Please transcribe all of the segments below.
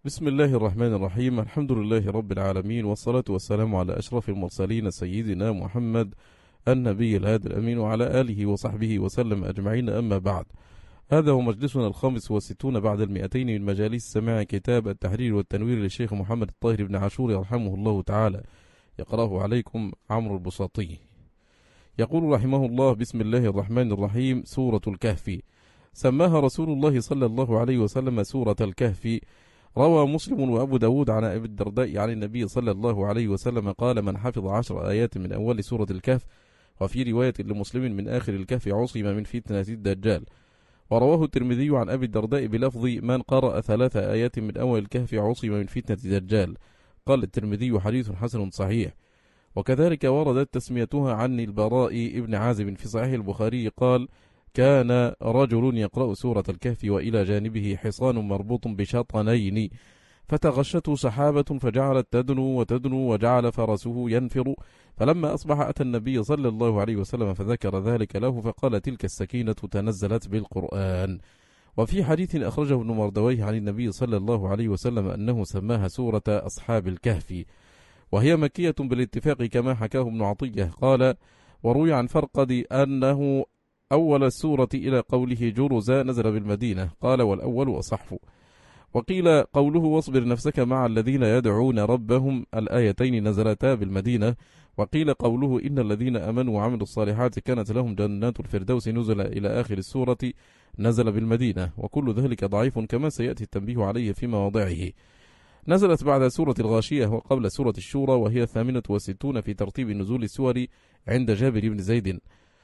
بسم الله الرحمن الرحيم. الحمد لله رب العالمين، والصلاة والسلام على أشرف المرسلين سيدنا محمد النبي الهادي الأمين وعلى آله وصحبه وسلم أجمعين، أما بعد. هذا هو مجلسنا 65 بعد 200 من مجالس سماع كتاب التحرير والتنوير للشيخ محمد الطاهر بن عاشور يرحمه الله تعالى، يقرأه عليكم عمرو البساطي. يقول رحمه الله: بسم الله الرحمن الرحيم. سورة الكهف سماها رسول الله صلى الله عليه وسلم سورة الكهف. روى مسلم وأبو داود عن أبي الدرداء عن النبي صلى الله عليه وسلم قال: من حفظ 10 آيات من أول سورة الكهف، وفي رواية لمسلم من آخر الكهف، عصم من فتنة الدجال. ورواه الترمذي عن أبي الدرداء بلفظ: من قرأ 3 آيات من أول الكهف عصم من فتنة الدجال. قال الترمذي: حديث حسن صحيح. وكذلك وردت تسميتها عن البراء ابن عازب في صحيح البخاري قال: كان رجل يقرأ سورة الكهف وإلى جانبه حصان مربوط بشطنين، فتغشته سحابة فجعلت تدنو وتدنو، وجعل فرسه ينفر، فلما أصبح أتى النبي صلى الله عليه وسلم فذكر ذلك له، فقال: تلك السكينة تنزلت بالقرآن. وفي حديث أخرجه ابن مردويه عن النبي صلى الله عليه وسلم أنه سماها سورة أصحاب الكهف، وهي مكية بالاتفاق كما حكاه ابن عطية قال: وروي عن فرقد أنه أول السورة إلى قوله جرز نزل بالمدينة، قال: والأول أصح. وقيل قوله واصبر نفسك مع الذين يدعون ربهم، الآيتين نزلتا بالمدينة. وقيل قوله إن الذين أمنوا وعملوا الصالحات كانت لهم جنات الفردوس نزل إلى آخر السورة، نزل بالمدينة. وكل ذلك ضعيف كما سيأتي التنبيه عليه في مواضعه. نزلت بعد سورة الغاشية وقبل سورة الشورى، وهي 68 في ترتيب نزول السور عند جابر بن زيد.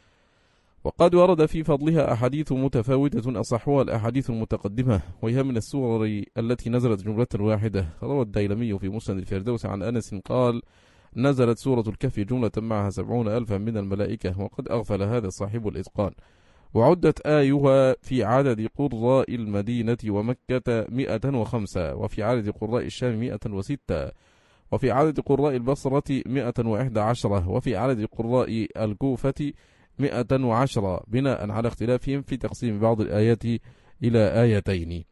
وقد ورد في فضلها أحاديث متفاوتة أصحها الأحاديث المتقدمة، وهي من السور التي نزلت جملة واحدة. روى الديلمي في مسند الفردوس عن أنس قال: نزلت سورة الكهف جملة معها 70,000 من الملائكة، وقد أغفل هذا صاحب الإتقان. وعدت آيها في عدد قراء المدينة ومكة 105، وفي عدد قراء الشام 106، وفي عدد قراء البصرة 111، وفي عدد قراء الكوفة 110، بناء على اختلافهم في تقسيم بعض الآيات إلى آيتين.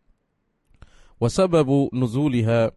وسبب نزولها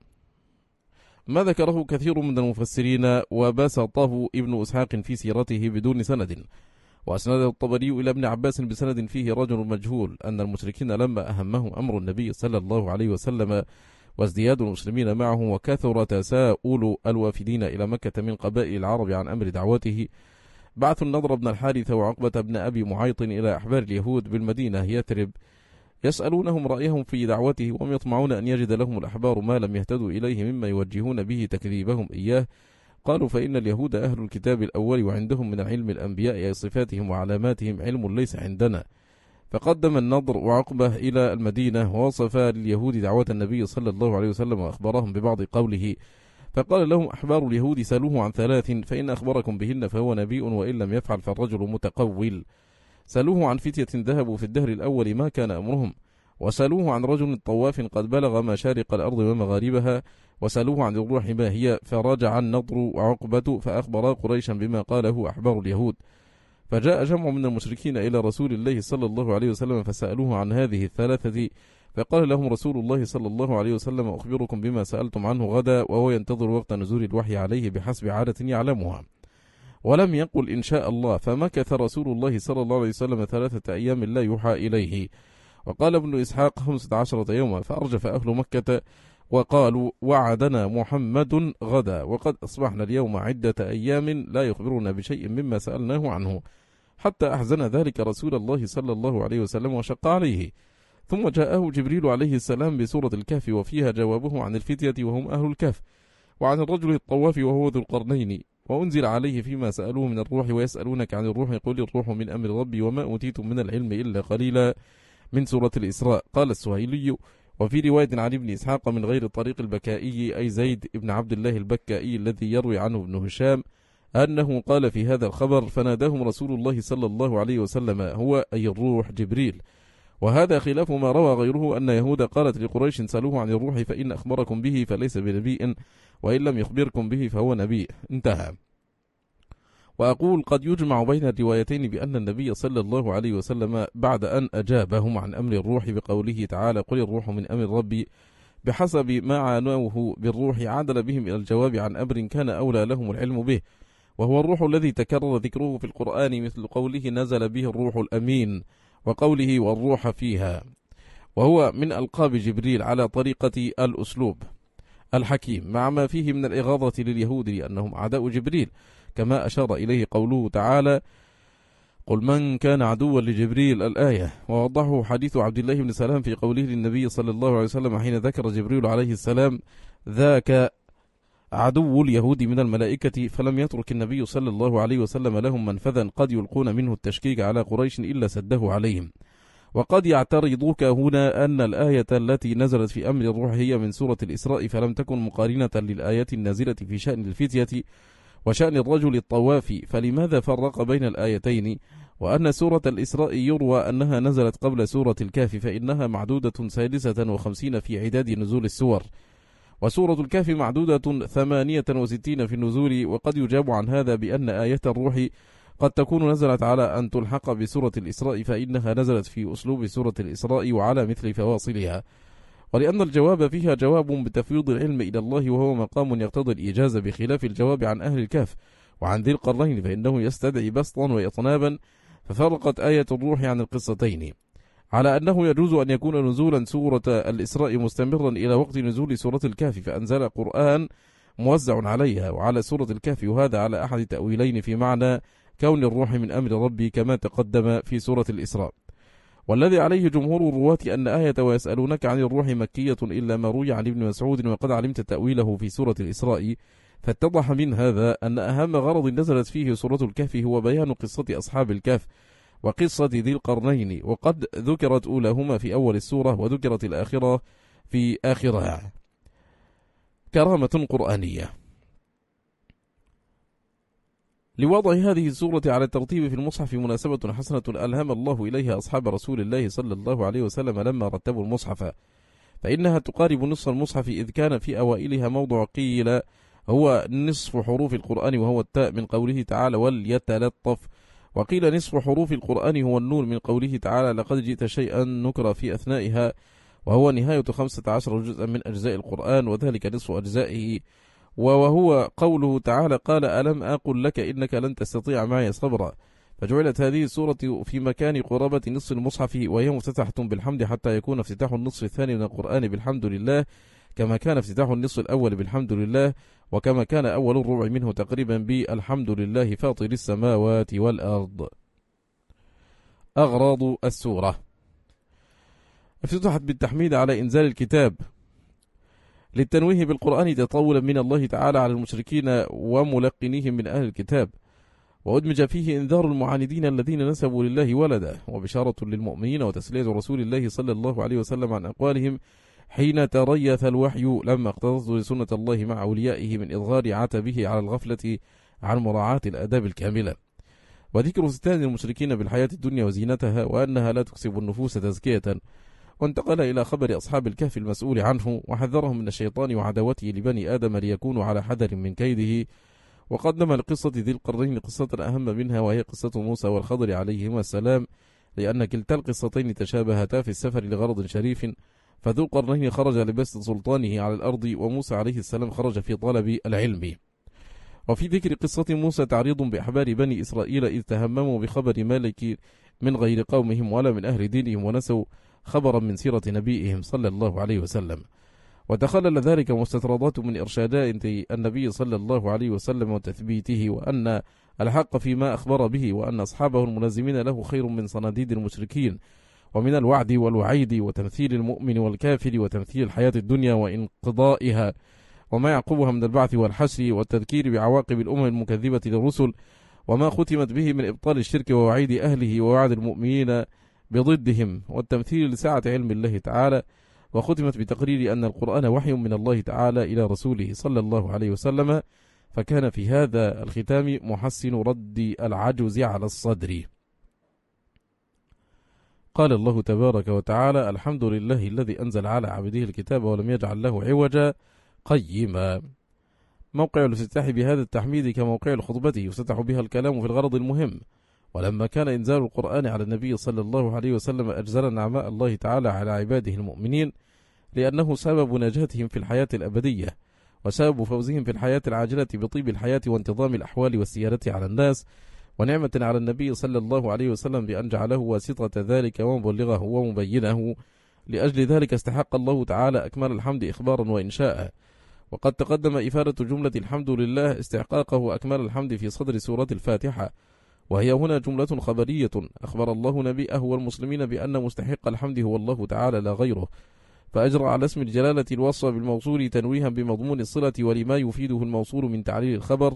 ما ذكره كثير من المفسرين، وبسطه ابن إسحاق في سيرته بدون سند، وأسنده الطبري إلى ابن عباس بسند فيه رجل مجهول، أن المشركين لما أهمهم أمر النبي صلى الله عليه وسلم وازدياد المسلمين معه، وكثر تساؤل الوافدين إلى مكة من قبائل العرب عن أمر دعوته، بعثوا النضر بن الحارث وعقبة بن أبي معيط إلى أحبار اليهود بالمدينة يثرب، يسألونهم رأيهم في دعوته، وهم يطمعون أن يجد لهم الأحبار ما لم يهتدوا إليه مما يوجهون به تكذيبهم إياه. قالوا: فإن اليهود أهل الكتاب الأول، وعندهم من علم الأنبياء أي صفاتهم وعلاماتهم علم ليس عندنا. فقدم النضر وعقبة إلى المدينة، ووصف لليهود دعوة النبي صلى الله عليه وسلم، وأخبرهم ببعض قوله. فقال لهم أحبار اليهود: سألوه عن 3، فإن أخبركم بهن فهو نبي، وإن لم يفعل فالرجل متقول. سألوه عن فتية ذهبوا في الدهر الأول ما كان أمرهم، وسألوه عن رجل طواف قد بلغ مشارق الأرض ومغاربها، وسألوه عن الروح ما هي، فرجع النضر وعقبة فأخبرا قريشا بما قاله أحبار اليهود. فجاء جمع من المشركين إلى رسول الله صلى الله عليه وسلم فسألوه عن هذه 3، فقال لهم رسول الله صلى الله عليه وسلم: أخبركم بما سألتم عنه غدا، وهو ينتظر وقت نزول الوحي عليه بحسب عادة يعلمها. ولم يقل إن شاء الله، فمكث رسول الله صلى الله عليه وسلم 3 أيام لا يوحى إليه. وقال ابن إسحاق 15 يوما، فأرجف أهل مكة وقالوا: وعدنا محمد غدا، وقد أصبحنا اليوم عدة أيام لا يخبرنا بشيء مما سألناه عنه، حتى أحزن ذلك رسول الله صلى الله عليه وسلم وشق عليه. ثم جاءه جبريل عليه السلام بسورة الكهف، وفيها جوابه عن الفتية وهم أهل الكهف، وعن الرجل الطواف وهو ذو القرنين، وأنزل عليه فيما سألوه من الروح. ويسألونك عن الروح، قل الروح من أمر ربي وما أوتيتم من العلم إلا قليلا، من سورة الإسراء. قال السهيلي: وفي رواية عن ابن إسحاق من غير طريق البكائي، أي زيد بن عبد الله البكائي الذي يروي عنه ابن هشام، أنه قال في هذا الخبر: فناداهم رسول الله صلى الله عليه وسلم، هو أي الروح جبريل. وهذا خلاف ما روى غيره أن يهود قالت لقريش: سألوه عن الروح فإن أخبركم به فليس بنبي، وإن لم يخبركم به فهو نبي. انتهى. وأقول: قد يجمع بين الروايتين بأن النبي صلى الله عليه وسلم بعد أن أجابهم عن أمر الروح بقوله تعالى: قل الروح من أمر ربي، بحسب ما عانوه بالروح عدل بهم إلى الجواب عن أمر كان أولى لهم العلم به، وهو الروح الذي تكرر ذكره في القرآن، مثل قوله نزل به الروح الأمين، وقوله والروح فيها، وهو من ألقاب جبريل على طريقة الأسلوب الحكيم، مع ما فيه من الإغاظة لليهود لأنهم أعداء جبريل، كما أشار إليه قوله تعالى قل من كان عدوا لجبريل الآية. ووضحه حديث عبد الله بن سلام في قوله للنبي صلى الله عليه وسلم حين ذكر جبريل عليه السلام ذاك عدو اليهود من الملائكة، فلم يترك النبي صلى الله عليه وسلم لهم منفذا قد يلقون منه التشكيك على قريش إلا سده عليهم. وقد يعترضوك هنا أن الآية التي نزلت في أمر الروح هي من سورة الإسراء، فلم تكن مقارنة للآيات النازلة في شأن الفتية وشأن الرجل الطواف، فلماذا فرق بين الآيتين؟ وأن سورة الإسراء يروى أنها نزلت قبل سورة الكهف، فإنها معدودة 56 في عداد نزول السور، وسورة الكهف معدودة 68 في النزول. وقد يجاب عن هذا بأن آية الروح قد تكون نزلت على أن تلحق بسورة الإسراء، فإنها نزلت في أسلوب سورة الإسراء وعلى مثل فواصلها، ولأن الجواب فيها جواب بتفويض العلم إلى الله، وهو مقام يقتضي الإجازة، بخلاف الجواب عن أهل الكهف وعن ذي القرنين فإنه يستدعي بسطا وإطنابا، ففرقت آية الروح عن القصتين على أنه يجوز أن يكون نزولا سورة الإسراء مستمرا إلى وقت نزول سورة الكهف، فأنزل قرآن موزع عليها وعلى سورة الكهف، وهذا على أحد تأويلين في معنى كون الروح من أمر ربي كما تقدم في سورة الإسراء. والذي عليه جمهور الرواة أن آية ويسألونك عن الروح مكية، إلا ما روي عن ابن مسعود وقد علمت تأويله في سورة الإسراء، فاتضح من هذا أن أهم غرض نزلت فيه سورة الكهف هو بيان قصة أصحاب الكهف وقصة ذي القرنين، وقد ذكرت أولاهما في أول السورة وذكرت الآخرة في آخرها. كرامة قرآنية لوضع هذه السورة على الترتيب في المصحف مناسبة حسنة ألهم الله إليها أصحاب رسول الله صلى الله عليه وسلم لما رتبوا المصحف، فإنها تقارب نصف المصحف، إذ كان في أوائلها موضع قيل هو نصف حروف القرآن وهو التاء من قوله تعالى وليتلطف، وقيل نصف حروف القرآن هو النون من قوله تعالى لقد جئت شيئا نكر في أثنائها، وهو نهاية 15 جزءا من أجزاء القرآن، وذلك نصف أجزائه، وهو قوله تعالى قال ألم أقل لك إنك لن تستطيع معي صبرا. فجعلت هذه السورة في مكان قرابة نصف المصحف، وهي مفتتحة بالحمد حتى يكون افتتاح النصف الثاني من القرآن بالحمد لله، كما كان افتتاح النصف الأول بالحمد لله، وكما كان أول الربع منه تقريبا بالحمد لله فاطر السماوات والأرض. أغراض السورة: افتتحت بالتحميد على إنزال الكتاب للتنويه بالقرآن تطولا من الله تعالى على المشركين وملقنيهم من أهل الكتاب، وأدمج فيه إنذار المعاندين الذين نسبوا لله ولدا، وبشارة للمؤمنين وتسلية رسول الله صلى الله عليه وسلم عن أقوالهم حين تريث الوحي لما اقتضته لسنة الله مع أوليائه من إظهار عتبه على الغفلة عن مراعاة الآداب الكاملة، وذكر ستان المشركين بالحياة الدنيا وزينتها وأنها لا تكسب النفوس تزكية، وانتقل إلى خبر أصحاب الكهف المسؤول عنه، وحذرهم من الشيطان وعداوته لبني آدم ليكونوا على حذر من كيده. وقدم لقصة ذي القرنين قصة أهم منها، وهي قصة موسى والخضر عليهما السلام، لأن كلتا القصتين تشابهتا في السفر لغرض شريف، فذو القرنين خرج لبسط سلطانه على الأرض، وموسى عليه السلام خرج في طلب العلم. وفي ذكر قصة موسى تعريض بأحبار بني إسرائيل إذ تهمموا بخبر مالك من غير قومهم ولا من أهل دينهم، ونسوا خبرا من سيرة نبيهم صلى الله عليه وسلم، وتخلل ذلك مستطردات من إرشادات النبي صلى الله عليه وسلم وتثبيته، وأن الحق فيما أخبر به، وأن أصحابه الملازمين له خير من صناديد المشركين، ومن الوعد والوعيد وتمثيل المؤمن والكافر وتمثيل الحياة الدنيا وانقضائها وما يعقبها من البعث والحشر، والتذكير بعواقب الأمم المكذبة للرسل وما ختمت به من إبطال الشرك ووعيد أهله ووعد المؤمنين بضدهم، والتمثيل لسعة علم الله تعالى، وختمت بتقرير أن القرآن وحي من الله تعالى إلى رسوله صلى الله عليه وسلم، فكان في هذا الختام محسن رد العجز على الصدر. قال الله تبارك وتعالى الحمد لله الذي أنزل على عبده الكتاب ولم يجعل له عوجا قيما. موقع الافتتاح بهذا التحميد كموقع الخطبة يفتتح بها الكلام في الغرض المهم، ولما كان إنزال القرآن على النبي صلى الله عليه وسلم أجزل نعماء الله تعالى على عباده المؤمنين، لأنه سبب نجاتهم في الحياة الأبدية، وسبب فوزهم في الحياة العاجلة بطيب الحياة وانتظام الأحوال والسيادة على الناس، ونعمة على النبي صلى الله عليه وسلم بأن جعله واسطة ذلك ومبلغه ومبينه. لأجل ذلك استحق الله تعالى أكمل الحمد إخبارا وإنشاء. وقد تقدم إفادة جملة الحمد لله استحقاقه أكمل الحمد في صدر سورة الفاتحة، وهي هنا جملة خبرية أخبر الله نبيه والمسلمين بأن مستحق الحمد هو الله تعالى لا غيره، فأجرى على اسم الجلالة الوصف بالموصول تنويها بمضمون الصلة ولما يفيده الموصول من تعليل الخبر.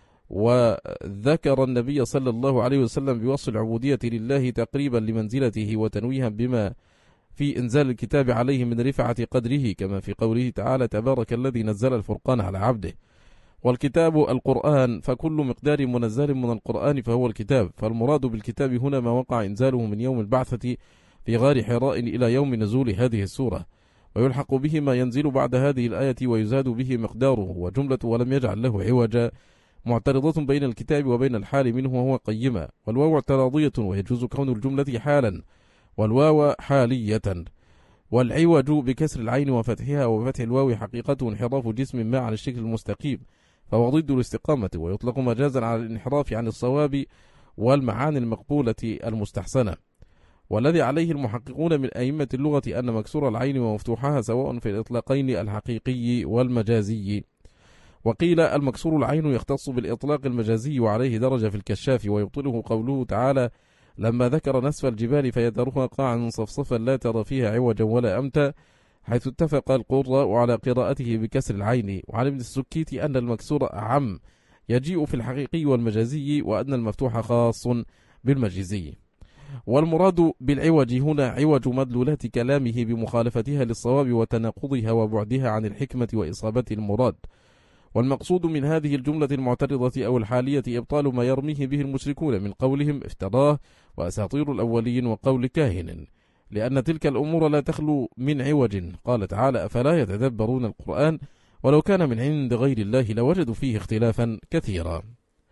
وذكر النبي صلى الله عليه وسلم بوصف العبودية لله تقريبا لمنزلته وتنويها بما في إنزال الكتاب عليه من رفعة قدره، كما في قوله تعالى تبارك الذي نزل الفرقان على عبده. والكتاب القرآن، فكل مقدار منزل من القرآن فهو الكتاب، فالمراد بالكتاب هنا ما وقع إنزاله من يوم البعثة في غار حراء إلى يوم نزول هذه السورة، ويلحق به ما ينزل بعد هذه الآية ويزاد به مقداره. وجملة ولم يجعل له عوجا معترضة بين الكتاب وبين الحال منه وهو قيمة، والواو اعتراضية ويجوز كون الجملة حالا والواو حالية. والعوج بكسر العين وفتحها وفتح الواو حقيقته انحراف جسم ما عن الشكل المستقيم، فهو ضد الاستقامة، ويطلق مجازا على الانحراف عن الصواب والمعاني المقبولة المستحسنة. والذي عليه المحققون من أئمة اللغة أن مكسور العين ومفتوحها سواء في الإطلاقين الحقيقي والمجازي. وقيل المكسور العين يختص بالإطلاق المجازي، وعليه درجة في الكشاف، ويبطله قوله تعالى لما ذكر نسف الجبال فيذرها قاعا صفصفا لا ترى فيها عوجا ولا أمتا، حيث اتفق القراء على قراءته بكسر العين. وعن ابن السكيت أن المكسور أعم يجيء في الحقيقي والمجازي، وأن المفتوح خاص بالمجازي. والمراد بالعوج هنا عوج مدلولات كلامه بمخالفتها للصواب وتناقضها وبعدها عن الحكمة وإصابة المراد. والمقصود من هذه الجملة المعترضة أو الحالية إبطال ما يرميه به المشركون من قولهم افتراه وأساطير الأولين وقول كاهن، لأن تلك الأمور لا تخلو من عوج. قال تعالى أفلا يتدبرون القرآن ولو كان من عند غير الله لوجدوا فيه اختلافا كثيرا.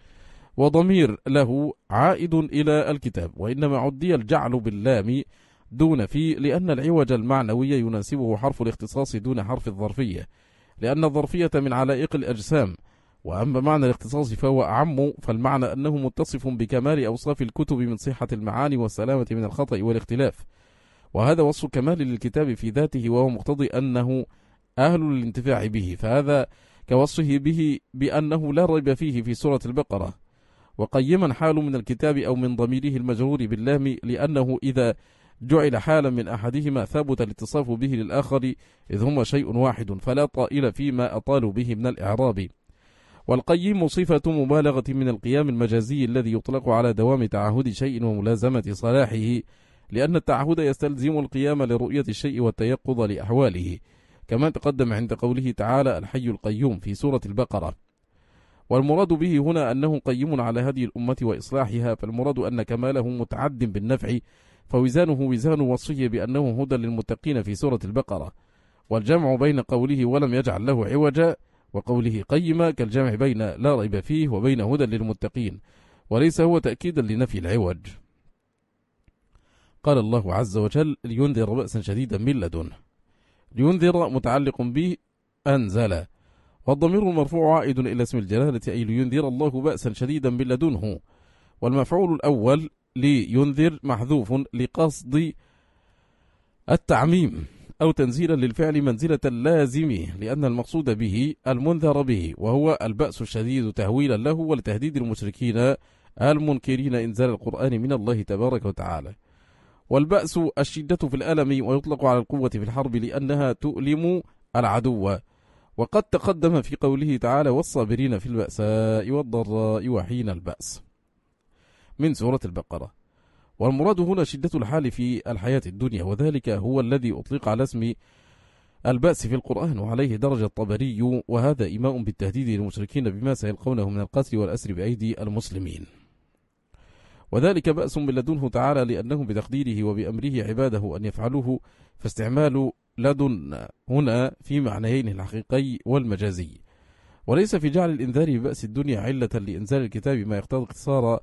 وضمير له عائد إلى الكتاب، وإنما عدي الجعل باللام دون في، لأن العوج المعنوي يناسبه حرف الاختصاص دون حرف الظرفية، لأن الظرفية من علائق الأجسام، وأما معنى الاختصاص فهو أعم، فالمعنى أنه متصف بكمال أوصاف الكتب من صحة المعاني والسلامة من الخطأ والاختلاف، وهذا وصف كمال للكتاب في ذاته، وهو مقتضي أنه أهل للانتفاع به، فهذا كوصفه به بأنه لا ريب فيه في سورة البقرة. وقيما حال من الكتاب أو من ضميره المجرور باللام، لأنه إذا جعل حالا من أحدهما ثبت الاتصاف به للآخر، إذ هما شيء واحد، فلا طائل فيما أطالوا به من الإعراب. والقيم صفة مبالغة من القيام المجازي الذي يطلق على دوام تعهد شيء وملازمة صلاحه، لأن التعهد يستلزم القيام لرؤية الشيء والتيقظ لأحواله، كما تقدم عند قوله تعالى الحي القيوم في سورة البقرة. والمراد به هنا أنه قيم على هذه الأمة وإصلاحها، فالمراد أن كماله متعد بالنفع، فوزانه وزان وصفه بأنه هدى للمتقين في سورة البقرة. والجمع بين قوله ولم يجعل له عوجا وقوله قيما كالجمع بين لا ريب فيه وبين هدى للمتقين، وليس هو تأكيدا لنفي العوج. قال الله عز وجل لينذر بأسا شديدا من لدنه، لينذر متعلق به أنزل، والضمير المرفوع عائد إلى اسم الجلالة أي لينذر الله بأسا شديدا من لدنه. والمفعول الأول لينذر محذوف لقصد التعميم أو تنزيلا للفعل منزلة اللازم، لأن المقصود به المنذر به، وهو البأس الشديد تهويلا له ولتهديد المشركين المنكرين إنزال القرآن من الله تبارك وتعالى. والبأس الشدة في الألم، ويطلق على القوة في الحرب لأنها تؤلم العدو. وقد تقدم في قوله تعالى والصابرين في البأساء والضراء وحين البأس من سورة البقرة. والمراد هنا شدة الحال في الحياة الدنيا، وذلك هو الذي أطلق على اسم البأس في القرآن، وعليه درجة الطبري، وهذا إيماء بالتهديد للمشركين بما سيلقونه من القتل والأسر بأيدي المسلمين. وذلك بأس من لدنه تعالى، لأنه بتقديره وبأمره عباده أن يفعلوه، فاستعمال لدن هنا في معنيين الحقيقي والمجازي. وليس في جعل الإنذار ببأس الدنيا علة لإنزال الكتاب ما يقتضي اقتصار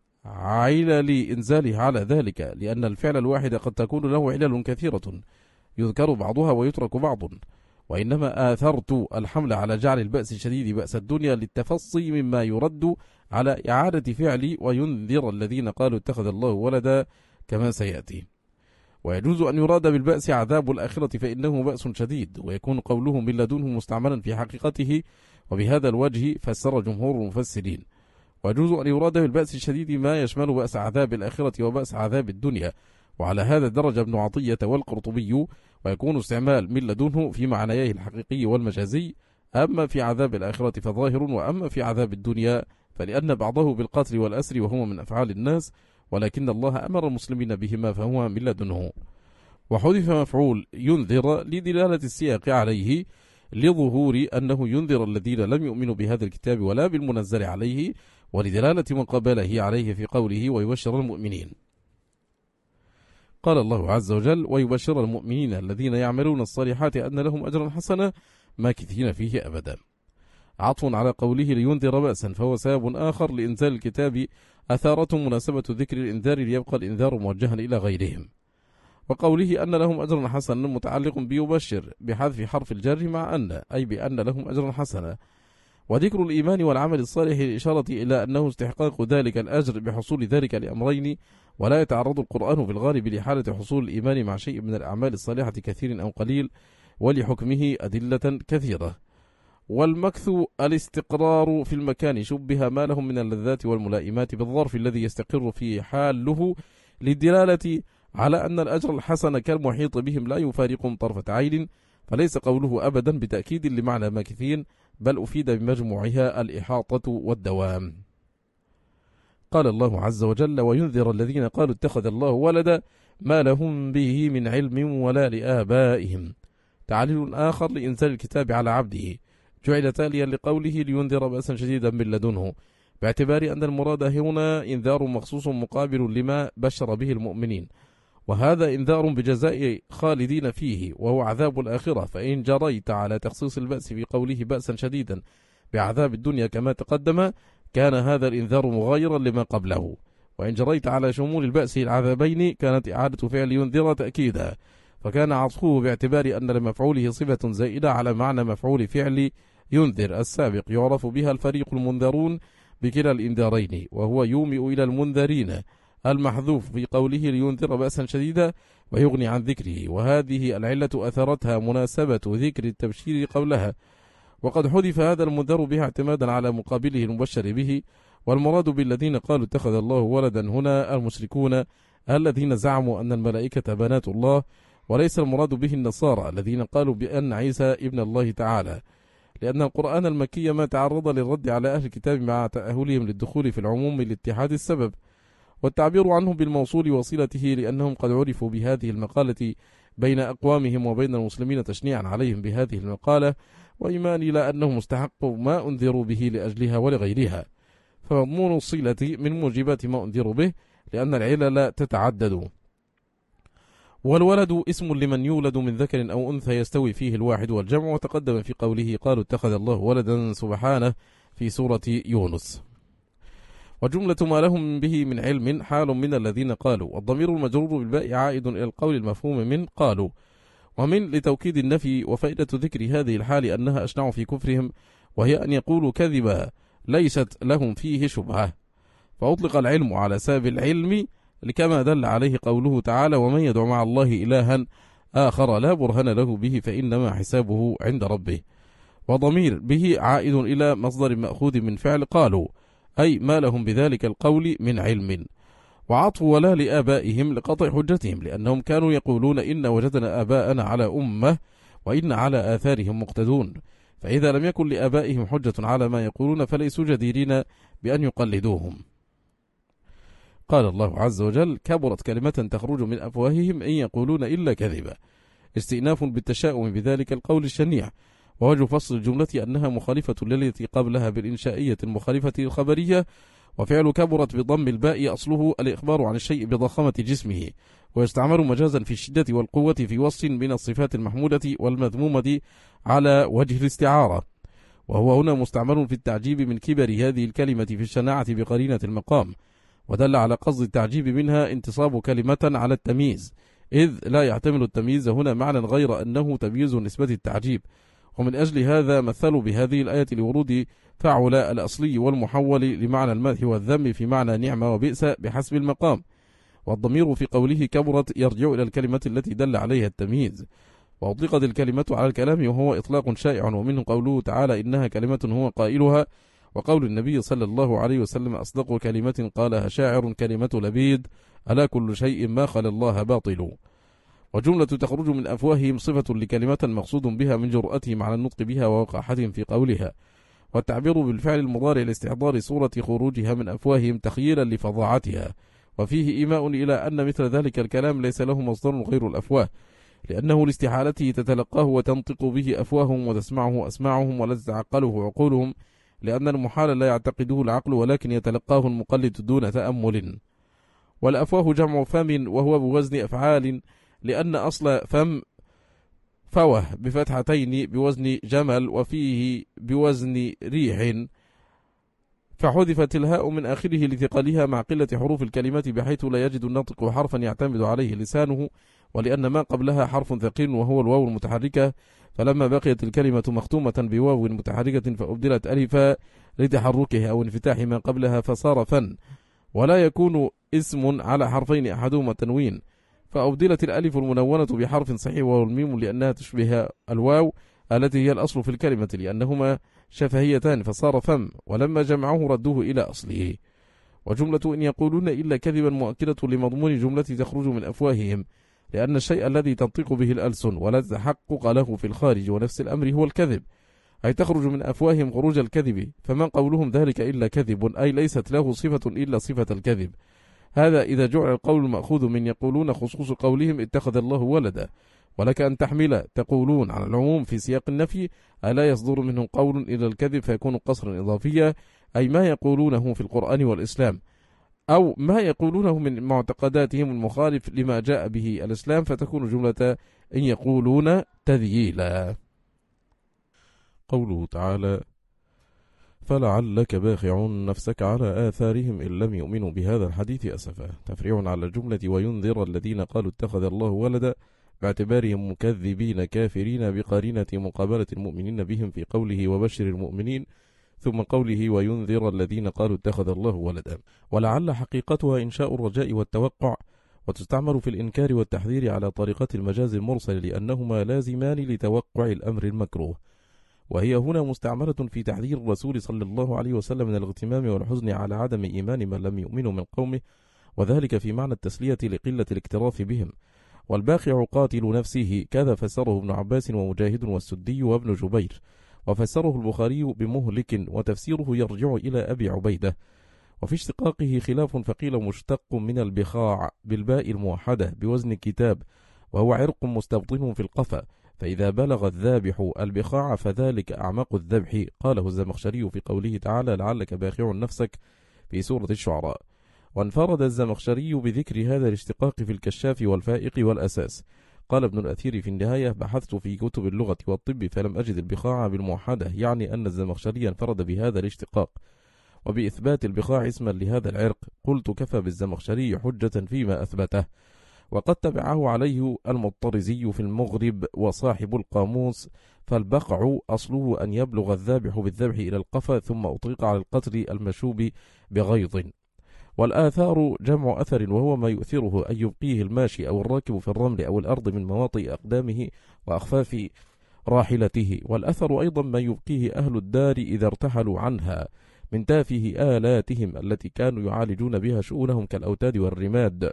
علل إنزاله على ذلك، لأن الفعل الواحد قد تكون له علل كثيرة، يذكر بعضها ويترك بعض، وإنما آثرت الحمل على جعل البأس الشديد بأس الدنيا للتفصي مما يرد على إعادة فعل وينذر الذين قالوا اتخذ الله ولدا كما سيأتي. ويجوز أن يراد بالبأس عذاب الآخرة فإنه بأس شديد، ويكون قوله من لدنه مستعملا في حقيقته، وبهذا الوجه فسر جمهور المفسرين. ويجوز أن يراد بالبأس الشديد ما يشمل بأس عذاب الآخرة وبأس عذاب الدنيا، وعلى هذا درج ابن عطية والقرطبي، ويكون استعمال من لدنه في معنييه الحقيقي والمجازي، أما في عذاب الآخرة فظاهر، وأما في عذاب الدنيا فلأن بعضه بالقتل والأسر وهو من أفعال الناس، ولكن الله أمر المسلمين بهما فهو من لدنه. وحذف مفعول ينذر لدلالة السياق عليه، لظهور أنه ينذر الذين لم يؤمنوا بهذا الكتاب ولا بالمنزل عليه، ولدلالة من قبله عليه في قوله ويبشر المؤمنين. قال الله عز وجل ويبشر المؤمنين الذين يعملون الصالحات أن لهم أجرا حسنا ماكثين فيه أبدا، عطف على قوله لينذر بأسا، فهو سبب آخر لإنزال الكتاب أثارته مناسبة ذكر الإنذار ليبقى الإنذار موجها إلى غيرهم. وقوله أن لهم أجرا حسنا متعلق بيبشر بحذف حرف الجر مع أن، أي بأن لهم أجرا حسنا. وذكر الإيمان والعمل الصالح للإشارة إلى أنه استحقاق ذلك الأجر بحصول ذلك لأمرين، ولا يتعرض القرآن في الغالب لحالة حصول الإيمان مع شيء من الأعمال الصالحة كثير أو قليل، ولحكمه أدلة كثيرة. والمكث الاستقرار في المكان شبه ما لهم من اللذات والملائمات بالظرف الذي يستقر فيه حاله، للدلالة على أن الأجر الحسن كالمحيط بهم لا يفارقهم طرفة عين، فليس قوله أبدا بتأكيد لمعنى ماكثين، بل أفيد بمجموعها الإحاطة والدوام. قال الله عز وجل وينذر الذين قالوا اتخذ الله ولدا ما لهم به من علم ولا لآبائهم، تعليل آخر لإنزال الكتاب على عبده، جعل تاليا لقوله لينذر بأسا شديدا من لدنه، باعتبار أن المراد هنا إنذار مخصوص مقابل لما بشر به المؤمنين، وهذا إنذار بجزاء خالدين فيه وهو عذاب الآخرة. فإن جريت على تخصيص البأس في قوله بأسا شديدا بعذاب الدنيا كما تقدم كان هذا الإنذار مغايرا لما قبله، وإن جريت على شمول البأس العذابين كانت إعادة فعل ينذر تأكيدا، فكان عطفه باعتبار أن لمفعوله صفة زائدة على معنى مفعول فعل ينذر السابق، يعرف بها الفريق المنذرون بكلا الإنذارين، وهو يومئ إلى المنذرين المحذوف في قوله لينذر بأسا شديدا ويغني عن ذكره، وهذه العلة أثرتها مناسبة ذكر التبشير قولها، وقد حذف هذا المنذر بها اعتمادا على مقابله المبشر به. والمراد بالذين قالوا اتخذ الله ولدا هنا المشركون الذين زعموا أن الملائكة بنات الله، وليس المراد به النصارى الذين قالوا بأن عيسى ابن الله تعالى، لأن القرآن المكي ما تعرض للرد على أهل الكتاب مع تأهلهم للدخول في العموم لاتحاد السبب، والتعبير عنهم بالموصول وصلته، لأنهم قد عرفوا بهذه المقالة بين أقوامهم وبين المسلمين تشنيعا عليهم بهذه المقالة، وإيمان إلى أنه مستحق ما أنذروا به لأجلها ولغيرها، فمضمون الصلة من موجبات ما أنذروا به، لأن العلل تتعدد. والولد اسم لمن يولد من ذكر أو أنثى يستوي فيه الواحد والجمع، وتقدم في قوله قالوا اتخذ الله ولدا سبحانه في سورة يونس. وجملة ما لهم به من علم حال من الذين قالوا، والضمير المجرور بالباء عائد إلى القول المفهوم من قالوا، ومن لتوكيد النفي، وفائدة ذكر هذه الحال أنها أشنع في كفرهم، وهي أن يقولوا كذبا ليست لهم فيه شبهة، فأطلق العلم على سبب العلم لكما دل عليه قوله تعالى ومن يدع مع الله إلها آخر لا برهان له به فإنما حسابه عند ربه. وضمير به عائد إلى مصدر مأخوذ من فعل قالوا، أي ما لهم بذلك القول من علم. وعطف ولا لآبائهم لقطع حجتهم، لأنهم كانوا يقولون إن وجدنا آباءنا على أمة وإن على آثارهم مقتدون، فإذا لم يكن لآبائهم حجة على ما يقولون فليسوا جديرين بأن يقلدوهم. قال الله عز وجل كبرت كلمة تخرج من أفواههم إن يقولون إلا كذبا، استئناف بالتشاؤم بذلك القول الشنيع. ووجه فصل الجملة أنها مخالفة للتي قبلها بالإنشائية المخالفة الخبرية، وفعل كبرت بضم الباء أصله الإخبار عن الشيء بضخامة جسمه، ويستعمل مجازا في الشدة والقوة في وصف من الصفات المحمودة والمذمومة على وجه الاستعارة، وهو هنا مستعمل في التعجيب من كبر هذه الكلمة في الشناعة بقرينة المقام، ودل على قصد التعجيب منها انتصاب كلمة على التمييز، إذ لا يحتمل التمييز هنا معنى غير أنه تمييز نسبة التعجيب. ومن أجل هذا مثلوا بهذه الآية لورود فعل الأصلي والمحول لمعنى المدح والذم في معنى نعمة وبئس بحسب المقام، والضمير في قوله كبرت يرجع إلى الكلمة التي دل عليها التمييز. وأطلقت الكلمة على الكلام وهو إطلاق شائع، ومنه قوله تعالى إنها كلمة هو قائلها، وقول النبي صلى الله عليه وسلم أصدق كلمة قالها شاعر كلمة لبيد ألا كل شيء ما خلا الله باطل. وجملة تخرج من أفواههم صفة لكلمة مقصود بها من جرأتهم على النطق بها ووقاحتهم في قولها، والتعبير بالفعل المضارع لاستحضار صورة خروجها من أفواههم تخييلا لفظاعتها. وفيه إيماء إلى أن مثل ذلك الكلام ليس له مصدر غير الأفواه، لأنه لاستحالته تتلقاه وتنطق به أفواههم وتسمعه أسماعهم ولا تتعقله عقولهم، لأن المحال لا يعتقده العقل ولكن يتلقاه المقلد دون تأمل. والأفواه جمع فم وهو بوزن أفعال، لأن أصل فم فوه بفتحتين بوزن جمل وفيه بوزن ريح، فحذفت الهاء من آخره لثقلها مع قلة حروف الكلمة بحيث لا يجد الناطق حرفا يعتمد عليه لسانه، ولأن ما قبلها حرف ثقيل وهو الواو المتحركة، فلما بقيت الكلمة مختومة بواو متحركة فأبدلت ألفا لتحركها أو انفتاح ما قبلها فصار فن، ولا يكون اسم على حرفين أحدهما تنوين، فأبدلت الألف المنونة بحرف صحيح وهو الميم لأنها تشبه الواو التي هي الأصل في الكلمة لأنهما شفهيتان فصار فم، ولما جمعوه ردوه إلى أصله. وجملة إن يقولون إلا كذبا مؤكدة لمضمون جملة تخرج من أفواههم، لأن الشيء الذي تنطق به الألسن ولا تحقق له في الخارج ونفس الأمر هو الكذب، أي تخرج من أفواههم خروج الكذب، فمن قولهم ذلك إلا كذب أي ليست له صفة إلا صفة الكذب. هذا إذا جعل القول المأخوذ من يقولون خصوص قولهم اتخذ الله ولدا، ولك أن تحمل تقولون على العموم في سياق النفي ألا يصدر منهم قول إلى الكذب فيكون قصرا إضافيا، أي ما يقولونه في القرآن والإسلام، أو ما يقولونه من معتقداتهم المخالف لما جاء به الإسلام، فتكون جملة إن يقولون تذييلا. قوله تعالى فلعلك باخع نفسك على آثارهم إن لم يؤمنوا بهذا الحديث أسفا، تفريع على الجملة وينذر الذين قالوا اتخذ الله ولدا باعتبارهم مكذبين كافرين بقرينة مقابلة المؤمنين بهم في قوله وبشر المؤمنين، ثم قوله وينذر الذين قالوا اتخذ الله ولدا. ولعل حقيقتها إنشاء الرجاء والتوقع، وتستعمل في الإنكار والتحذير على طريقة المجاز المرسل لأنهما لازمان لتوقع الأمر المكروه، وهي هنا مستعملة في تحذير الرسول صلى الله عليه وسلم من الاغتمام والحزن على عدم إيمان من لم يؤمنوا من قومه، وذلك في معنى التسلية لقلة الاكتراث بهم. والباخع قاتل نفسه، كذا فسره ابن عباس ومجاهد والسدي وابن جبير، وفسره البخاري بمهلك، وتفسيره يرجع إلى أبي عبيدة. وفي اشتقاقه خلاف، فقيل مشتق من البخاع بالباء الموحدة بوزن كتاب، وهو عرق مستبطن في القفا، فإذا بلغ الذابح البخاع فذلك أعمق الذبح، قاله الزمخشري في قوله تعالى لعلك باخع نفسك في سورة الشعراء. وانفرد الزمخشري بذكر هذا الاشتقاق في الكشاف والفائق والأساس. قال ابن الأثير في النهاية بحثت في كتب اللغة والطب فلم أجد البخاع بالموحدة، يعني أن الزمخشري انفرد بهذا الاشتقاق وبإثبات البخاع اسما لهذا العرق. قلت كفى بالزمخشري حجة فيما أثبته. وقد تبعه عليه المطرزي في المغرب وصاحب القاموس، فالبقع أصله أن يبلغ الذابح بالذبح إلى القفا ثم أطلق على القتل المشوب بغيظ. والآثار جمع أثر، وهو ما يؤثره أن يبقيه الماشي أو الراكب في الرمل أو الأرض من مواطئ أقدامه وأخفاف راحلته. والأثر أيضا ما يبقيه أهل الدار إذا ارتحلوا عنها من تافه آلاتهم التي كانوا يعالجون بها شؤونهم كالأوتاد والرماد.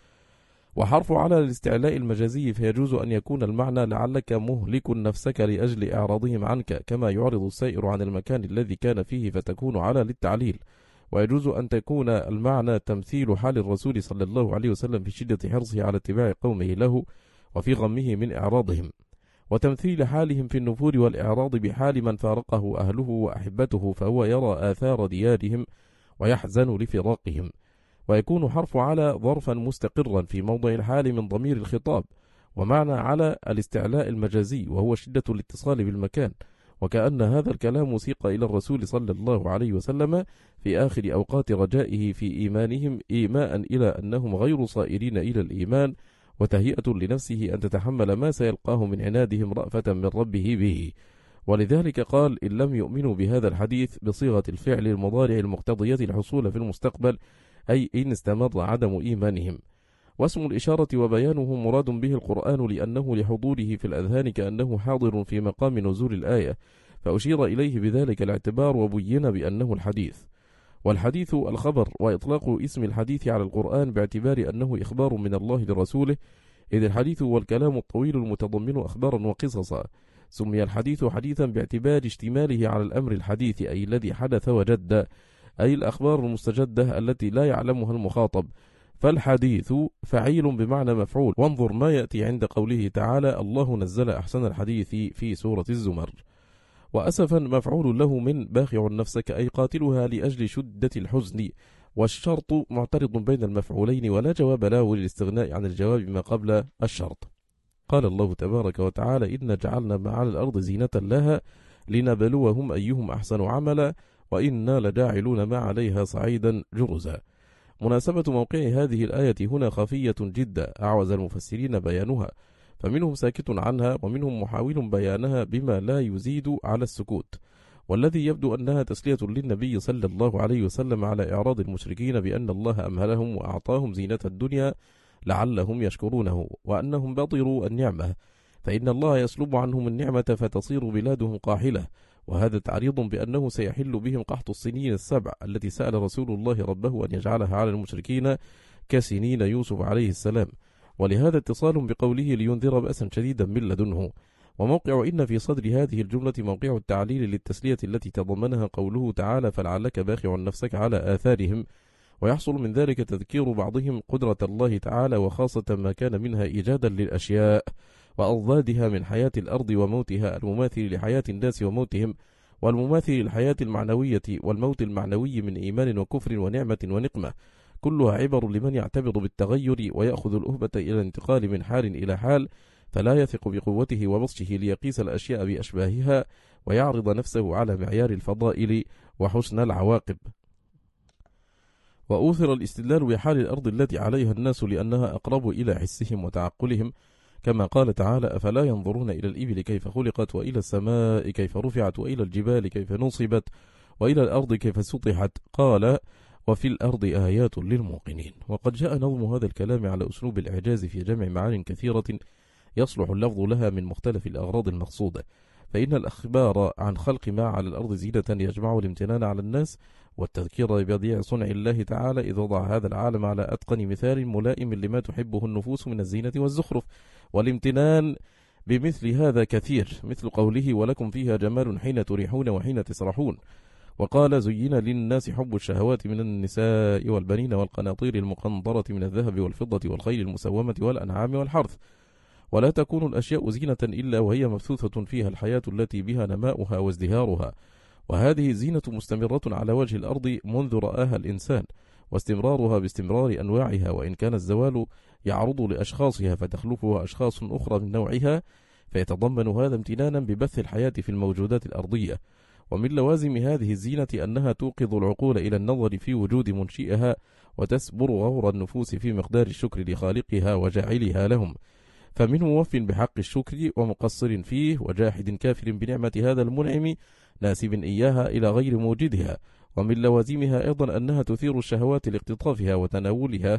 وحرف على الاستعلاء المجازي، فيجوز أن يكون المعنى لعلك مهلك نفسك لأجل إعراضهم عنك، كما يعرض السائر عن المكان الذي كان فيه فتكون على للتعليل. ويجوز أن تكون المعنى تمثيل حال الرسول صلى الله عليه وسلم في شدة حرصه على اتباع قومه له وفي غمه من إعراضهم، وتمثيل حالهم في النفور والإعراض بحال من فارقه أهله وأحبته فهو يرى آثار ديارهم ويحزن لفراقهم. ويكون حرف على ظرفا مستقرا في موضع الحال من ضمير الخطاب، ومعنى على الاستعلاء المجازي وهو شدة الاتصال بالمكان، وكأن هذا الكلام سيق إلى الرسول صلى الله عليه وسلم في آخر أوقات رجائه في إيمانهم إيماء إلى أنهم غير صائرين إلى الإيمان، وتهيئة لنفسه أن تتحمل ما سيلقاه من عنادهم رأفة من ربه به. ولذلك قال: إن لم يؤمنوا بهذا الحديث بصيغة الفعل المضارع المقتضية الحصول في المستقبل، أي إن استمر عدم إيمانهم. واسم الإشارة وبيانه مراد به القرآن، لأنه لحضوره في الأذهان كأنه حاضر في مقام نزول الآية، فأشير إليه بذلك الاعتبار وبين بأنه الحديث. والحديث الخبر، وإطلاق اسم الحديث على القرآن باعتبار أنه إخبار من الله لرسوله، إذ الحديث هو الكلام الطويل المتضمن أخبارا وقصصا. سمي الحديث حديثا باعتبار اشتماله على الأمر الحديث، أي الذي حدث وجد، أي الأخبار المستجدة التي لا يعلمها المخاطب. فالحديث فعيل بمعنى مفعول. وانظر ما يأتي عند قوله تعالى: الله نزل أحسن الحديث في سورة الزمر. وأسفا مفعول له من باخع نفسك، أي قاتلها لأجل شدة الحزن. والشرط معترض بين المفعولين، ولا جواب له للاستغناء عن الجواب ما قبل الشرط. قال الله تبارك وتعالى: إنا جعلنا ما على الأرض زينة لها لنبلوهم أيهم أحسن عملا وإنا لجاعلون ما عليها صعيدا جرزا. مناسبة موقع هذه الآية هنا خفية جدا، أعوز المفسرين بيانها، فمنهم ساكت عنها ومنهم محاول بيانها بما لا يزيد على السكوت. والذي يبدو أنها تسلية للنبي صلى الله عليه وسلم على إعراض المشركين بأن الله أمهلهم وأعطاهم زينة الدنيا لعلهم يشكرونه، وأنهم بطروا النعمة، فإن الله يسلب عنهم النعمة فتصير بلادهم قاحلة. وهذا تعريض بأنه سيحل بهم قحط السنين السبع التي سأل رسول الله ربه أن يجعلها على المشركين كسنين يوسف عليه السلام. ولهذا اتصال بقوله لينذر بأسا شديدا من لدنه. وموقع إن في صدر هذه الجملة موقع التعليل للتسلية التي تضمنها قوله تعالى: فلعلك باخع نفسك على آثارهم. ويحصل من ذلك تذكير بعضهم قدرة الله تعالى، وخاصة ما كان منها إيجادا للأشياء وأضدادها من حياة الأرض وموتها، المماثل لحياة الناس وموتهم، والمماثل للحياة المعنوية والموت المعنوي من إيمان وكفر ونعمة ونقمة، كلها عبر لمن يعتبر بالتغير ويأخذ الأهبة إلى الانتقال من حال إلى حال، فلا يثق بقوته وبطشه ليقيس الأشياء بأشباهها ويعرض نفسه على معيار الفضائل وحسن العواقب. وأوثر الاستدلال بحال الأرض التي عليها الناس لأنها أقرب إلى حسهم وتعقلهم، كما قال تعالى: أفلا ينظرون إلى الإبل كيف خلقت، وإلى السماء كيف رفعت، وإلى الجبال كيف نصبت، وإلى الأرض كيف سطحت. قال: وفي الأرض آيات للموقنين. وقد جاء نظم هذا الكلام على أسلوب الإعجاز في جمع معان كثيرة يصلح اللفظ لها من مختلف الأغراض المقصودة، فإن الأخبار عن خلق ما على الأرض زينة يجمع الامتنان على الناس والتذكير ببديع صنع الله تعالى، إذ وضع هذا العالم على أتقن مثال ملائم لما تحبه النفوس من الزينة والزخرف. والامتنان بمثل هذا كثير، مثل قوله: ولكم فيها جمال حين تريحون وحين تسرحون. وقال: زين للناس حب الشهوات من النساء والبنين والقناطير المقنطرة من الذهب والفضة والخيل المسومة والأنعام والحرث. ولا تكون الأشياء زينة إلا وهي مبثوثة فيها الحياة التي بها نماؤها وازدهارها، وهذه الزينة مستمرة على وجه الأرض منذ رآها الإنسان، واستمرارها باستمرار أنواعها، وإن كان الزوال يعرض لأشخاصها فتخلفها أشخاص أخرى من نوعها، فيتضمن هذا امتنانا ببث الحياة في الموجودات الأرضية. ومن لوازم هذه الزينة أنها توقظ العقول إلى النظر في وجود منشئها، وتسبر غور النفوس في مقدار الشكر لخالقها وجاعلها لهم، فمن موف بحق الشكر ومقصر فيه، وجاحد كافر بنعمة هذا المنعم ناسب إياها إلى غير موجدها. ومن لوازمها أيضا أنها تثير الشهوات لاقتطافها وتناولها،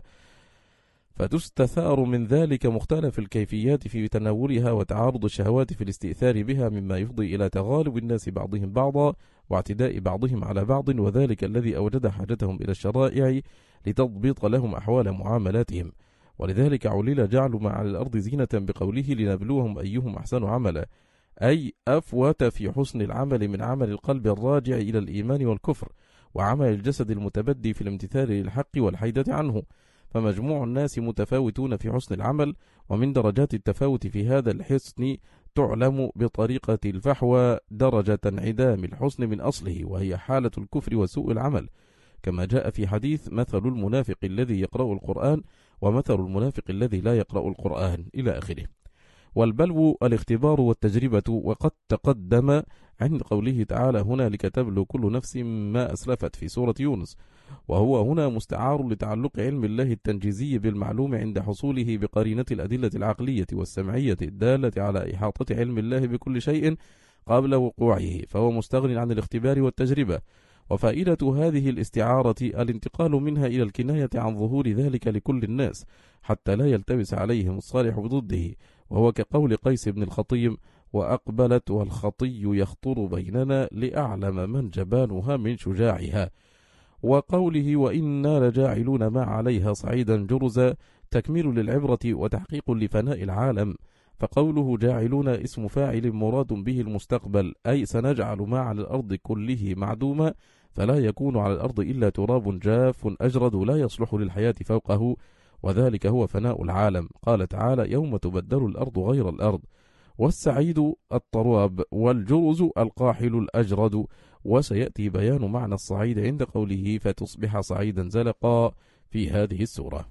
فتستثار من ذلك مختلف الكيفيات في تناولها وتعارض الشهوات في الاستئثار بها، مما يفضي إلى تغالب الناس بعضهم بعضا واعتداء بعضهم على بعض، وذلك الذي أوجد حاجتهم إلى الشرائع لتضبط لهم أحوال معاملاتهم. ولذلك علل جعل ما على الأرض زينة بقوله: لنبلوهم أيهم أحسن عملا، أي أفوت في حسن العمل من عمل القلب الراجع إلى الإيمان والكفر، وعمل الجسد المتبدي في الامتثال للحق والحيدة عنه. فمجموع الناس متفاوتون في حسن العمل، ومن درجات التفاوت في هذا الحسن تعلم بطريقة الفحوى درجة انعدام الحسن من أصله، وهي حالة الكفر وسوء العمل، كما جاء في حديث: مثل المنافق الذي يقرأ القرآن ومثل المنافق الذي لا يقرأ القرآن، إلى آخره. والبلو الاختبار والتجربة، وقد تقدم عند قوله تعالى: هنالك تبلو كل نفس ما أسلفت في سورة يونس. وهو هنا مستعار لتعلق علم الله التنجيزي بالمعلوم عند حصوله بقرينة الأدلة العقلية والسمعية الدالة على إحاطة علم الله بكل شيء قبل وقوعه، فهو مستغن عن الاختبار والتجربة. وفائدة هذه الاستعارة الانتقال منها إلى الكناية عن ظهور ذلك لكل الناس حتى لا يلتبس عليهم الصالح بضده، وهو كقول قيس بن الخطيم: وأقبلت والخطي يخطر بيننا لأعلم من جبانها من شجاعها. وقوله: وإنا لجاعلون ما عليها صعيدا جرزا، تكميل للعبرة وتحقيق لفناء العالم. فقوله جاعلون اسم فاعل مراد به المستقبل، أي سنجعل ما على الأرض كله معدوما، فلا يكون على الأرض إلا تراب جاف أجرد لا يصلح للحياة فوقه، وذلك هو فناء العالم. قال تعالى: يوم تبدل الأرض غير الأرض. والسعيد التراب، والجرز القاحل الأجرد. وسيأتي بيان معنى الصعيد عند قوله: فتصبح صعيدا زلقا في هذه السورة.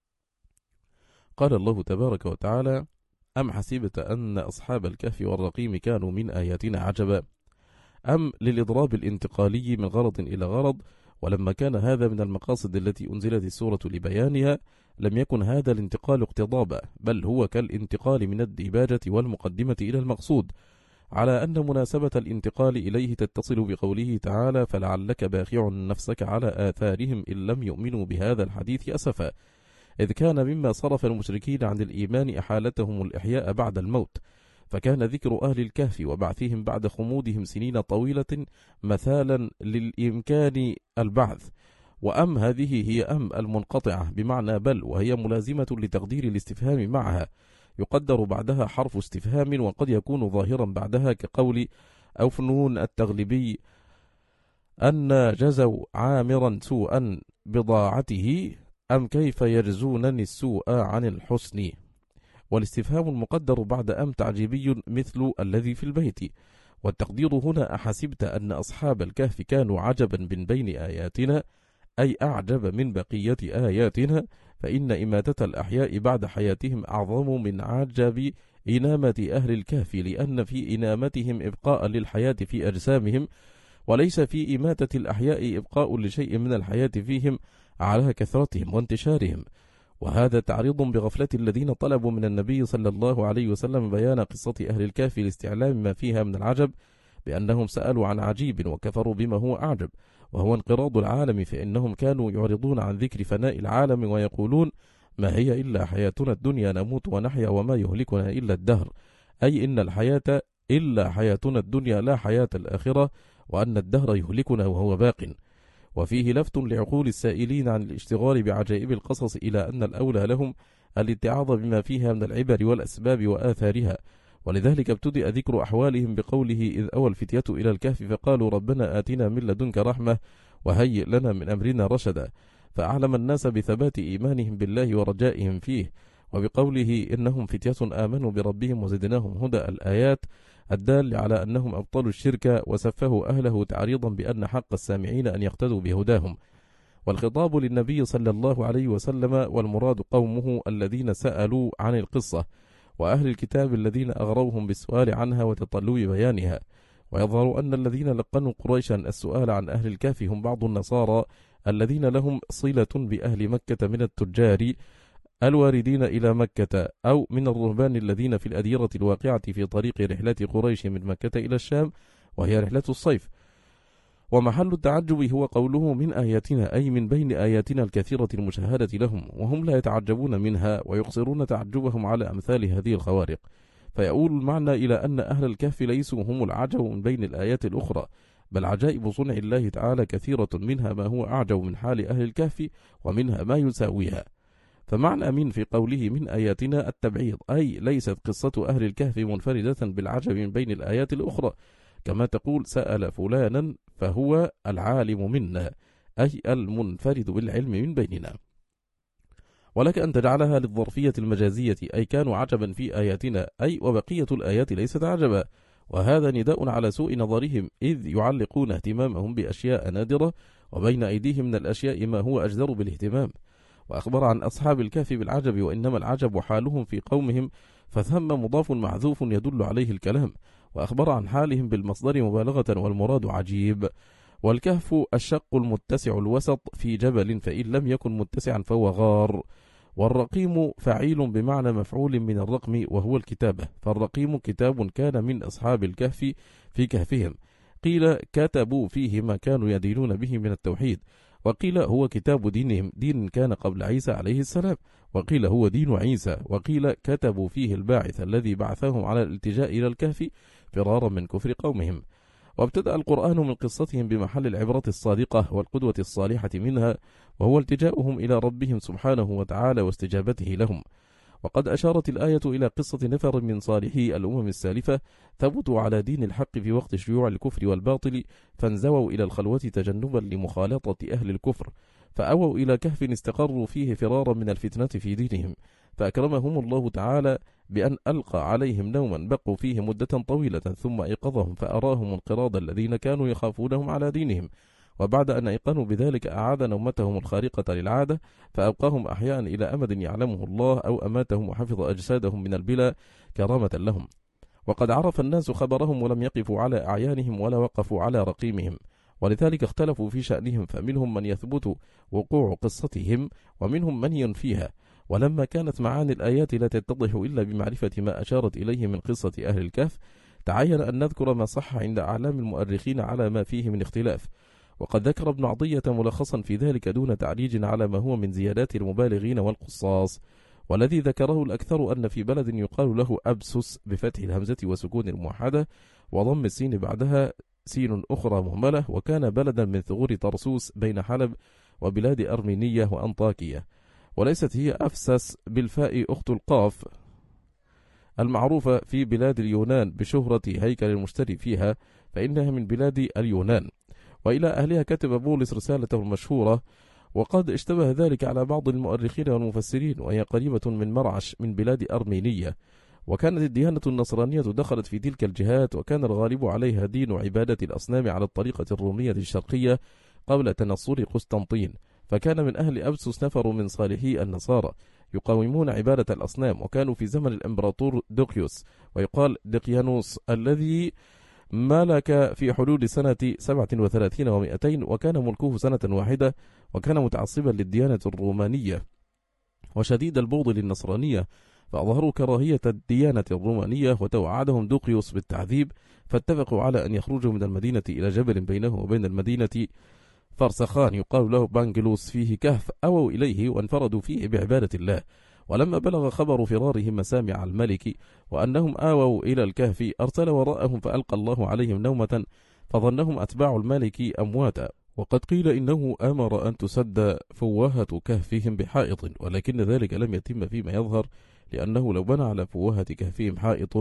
قال الله تبارك وتعالى: أم حسبت أن أصحاب الكهف والرقيم كانوا من آياتنا عجبا. أم للإضراب الانتقالي من غرض إلى غرض، ولما كان هذا من المقاصد التي أنزلت السورة لبيانها، لم يكن هذا الانتقال اقتضابا، بل هو كالانتقال من الديباجة والمقدمة إلى المقصود، على أن مناسبة الانتقال إليه تتصل بقوله تعالى: فلعلك باخع نفسك على آثارهم إن لم يؤمنوا بهذا الحديث أسفا، إذ كان مما صرف المشركين عن الإيمان أحالتهم الإحياء بعد الموت، فكان ذكر أهل الكهف وبعثهم بعد خمودهم سنين طويلة مثالا للإمكان البعث. وأم هذه هي أم المنقطعة بمعنى بل، وهي ملازمة لتقدير الاستفهام معها، يقدر بعدها حرف استفهام، وقد يكون ظاهرا بعدها، كقول أوفنون التغلبي: أن جزوا عامرا سوءا بضاعته، أم كيف يجزونني السوء عن الحسن. والاستفهام المقدر بعد أم تعجيبي مثل الذي في البيت. والتقدير هنا: أحسبت أن أصحاب الكهف كانوا عجبا من بين آياتنا، أي أعجب من بقية آياتنا، فإن إماتة الأحياء بعد حياتهم أعظم من عجب إنامة أهل الكهف، لأن في إنامتهم إبقاء للحياة في أجسامهم، وليس في إماتة الأحياء إبقاء لشيء من الحياة فيهم على كثرتهم وانتشارهم. وهذا تعريض بغفلة الذين طلبوا من النبي صلى الله عليه وسلم بيان قصة أهل الكهف لاستعلام ما فيها من العجب، بأنهم سألوا عن عجيب وكفروا بما هو أعجب، وهو انقراض العالم، فإنهم كانوا يعرضون عن ذكر فناء العالم ويقولون: ما هي إلا حياتنا الدنيا نموت ونحيا وما يهلكنا إلا الدهر، أي إن الحياة إلا حياتنا الدنيا لا حياة الآخرة، وأن الدهر يهلكنا وهو باق. وفيه لفت لعقول السائلين عن الاشتغال بعجائب القصص إلى أن الأولى لهم الاتعاظ بما فيها من العبر والأسباب وآثارها، ولذلك ابتدأ ذكر أحوالهم بقوله: إذ أوى الفتية إلى الكهف فقالوا ربنا آتنا من لدنك رحمة وهيئ لنا من أمرنا رشدا، فأعلم الناس بثبات إيمانهم بالله ورجائهم فيه. وبقوله: إنهم فتية آمنوا بربهم وزدناهم هدى، الآيات الدال على أنهم أبطلوا الشرك وسفهوا أهله، تعريضا بأن حق السامعين أن يقتدوا بهداهم. والخطاب للنبي صلى الله عليه وسلم، والمراد قومه الذين سألوا عن القصة، وأهل الكتاب الذين أغروهم بالسؤال عنها وتطلوا بيانها. ويظهر أن الذين لقنوا قريشا السؤال عن أهل الكهف هم بعض النصارى الذين لهم صلة بأهل مكة من التجار الواردين إلى مكة، أو من الرهبان الذين في الأديرة الواقعة في طريق رحلة قريش من مكة إلى الشام، وهي رحلة الصيف. ومحل التعجب هو قوله من آياتنا، أي من بين آياتنا الكثيرة المشاهدة لهم، وهم لا يتعجبون منها ويقصرون تعجبهم على أمثال هذه الخوارق، فيؤول المعنى إلى أن أهل الكهف ليسوا هم العجب من بين الآيات الأخرى، بل عجائب صنع الله تعالى كثيرة، منها ما هو أعجب من حال أهل الكهف، ومنها ما يساويها. فمعنى من في قوله من آياتنا التبعيض، أي ليست قصة أهل الكهف منفردة بالعجب من بين الآيات الأخرى، كما تقول سأل فلانا فهو العالم منا، أي المنفرد بالعلم من بيننا. ولك أن تجعلها للظرفية المجازية، أي كانوا عجبا في آياتنا، أي وبقية الآيات ليست عجبا، وهذا نداء على سوء نظرهم، إذ يعلقون اهتمامهم بأشياء نادرة، وبين أيديهم من الأشياء ما هو أجدر بالاهتمام. وأخبر عن أصحاب الكهف بالعجب، وإنما العجب حالهم في قومهم، فثم مضاف محذوف يدل عليه الكلام. وأخبر عن حالهم بالمصدر مبالغة، والمراد عجيب. والكهف الشق المتسع الوسط في جبل، فإن لم يكن متسعا فهو غار. والرقيم فعيل بمعنى مفعول من الرقم وهو الكتابة، فالرقيم كتاب كان من أصحاب الكهف في كهفهم. قيل كتبوا فيه ما كانوا يدينون به من التوحيد، وقيل هو كتاب دينهم، دين كان قبل عيسى عليه السلام، وقيل هو دين عيسى، وقيل كتبوا فيه الباعث الذي بعثهم على الالتجاء إلى الكهف فرارا من كفر قومهم. وابتدأ القرآن من قصتهم بمحل العبرة الصادقة والقدوة الصالحة منها، وهو التجاؤهم إلى ربهم سبحانه وتعالى واستجابته لهم. وقد أشارت الآية إلى قصة نفر من صالحي الأمم السالفة ثبتوا على دين الحق في وقت شيوع الكفر والباطل، فانزووا إلى الخلوة تجنبا لمخالطة أهل الكفر، فأووا إلى كهف استقروا فيه فرارا من الفتنة في دينهم، فأكرمهم الله تعالى بأن ألقى عليهم نوما بقوا فيه مدة طويلة، ثم أيقظهم فأراهم انقراض الذين كانوا يخافونهم على دينهم، وبعد أن أيقنوا بذلك أعاد نومتهم الخارقة للعادة، فأبقاهم أحياء إلى أمد يعلمه الله، أو أماتهم وحفظ أجسادهم من البلا كرامة لهم. وقد عرف الناس خبرهم ولم يقفوا على أعيانهم ولا وقفوا على رقيمهم، ولذلك اختلفوا في شأنهم، فمنهم من يثبت وقوع قصتهم ومنهم من ينفيها. ولما كانت معاني الآيات لا تتضح إلا بمعرفة ما أشارت إليه من قصة أهل الكهف، تعين أن نذكر ما صح عند أعلام المؤرخين على ما فيه من اختلاف. وقد ذكر ابن عطية ملخصا في ذلك دون تعريج على ما هو من زيادات المبالغين والقصاص. والذي ذكره الأكثر أن في بلد يقال له أبسس بفتح الهمزة وسكون الموحدة وضم السين بعدها سين أخرى مهملة، وكان بلدا من ثغور طرسوس بين حلب وبلاد أرمينية وأنطاكية. وليست هي أفسس بالفاء أخت القاف المعروفة في بلاد اليونان بشهرة هيكل المشتري فيها، فإنها من بلاد اليونان. وإلى أهلها كتب بولس رسالته المشهورة، وقد اشتبه ذلك على بعض المؤرخين والمفسرين، وهي قريبة من مرعش من بلاد أرمينية. وكانت الديانة النصرانية دخلت في تلك الجهات، وكان الغالب عليها دين عبادة الأصنام على الطريقة الرومية الشرقية قبل تنصر قسطنطين. فكان من أهل أبسس نفر من صالحي النصارى يقاومون عبادة الأصنام، وكانوا في زمن الإمبراطور دوقيوس، ويقال دقيانوس، الذي ملك في حدود سنة 37 و200، وكان ملكه سنة واحدة، وكان متعصبا للديانة الرومانية وشديد البغض للنصرانية، فأظهروا كراهية الديانة الرومانية، وتوعدهم دوقيوس بالتعذيب، فاتفقوا على أن يخرجوا من المدينة إلى جبل بينه وبين المدينة فرسخان يقال له بانجلوس فيه كهف، أووا إليه وانفردوا فيه بعبادة الله. ولما بلغ خبر فرارهم مسامع الملك وأنهم آووا إلى الكهف، أرسل وراءهم فألقى الله عليهم نومة، فظنهم أتباع الملك أمواتا. وقد قيل إنه أمر أن تسد فوهة كهفهم بحائط، ولكن ذلك لم يتم فيما يظهر، لأنه لو بنى على فوهة كهفهم حائط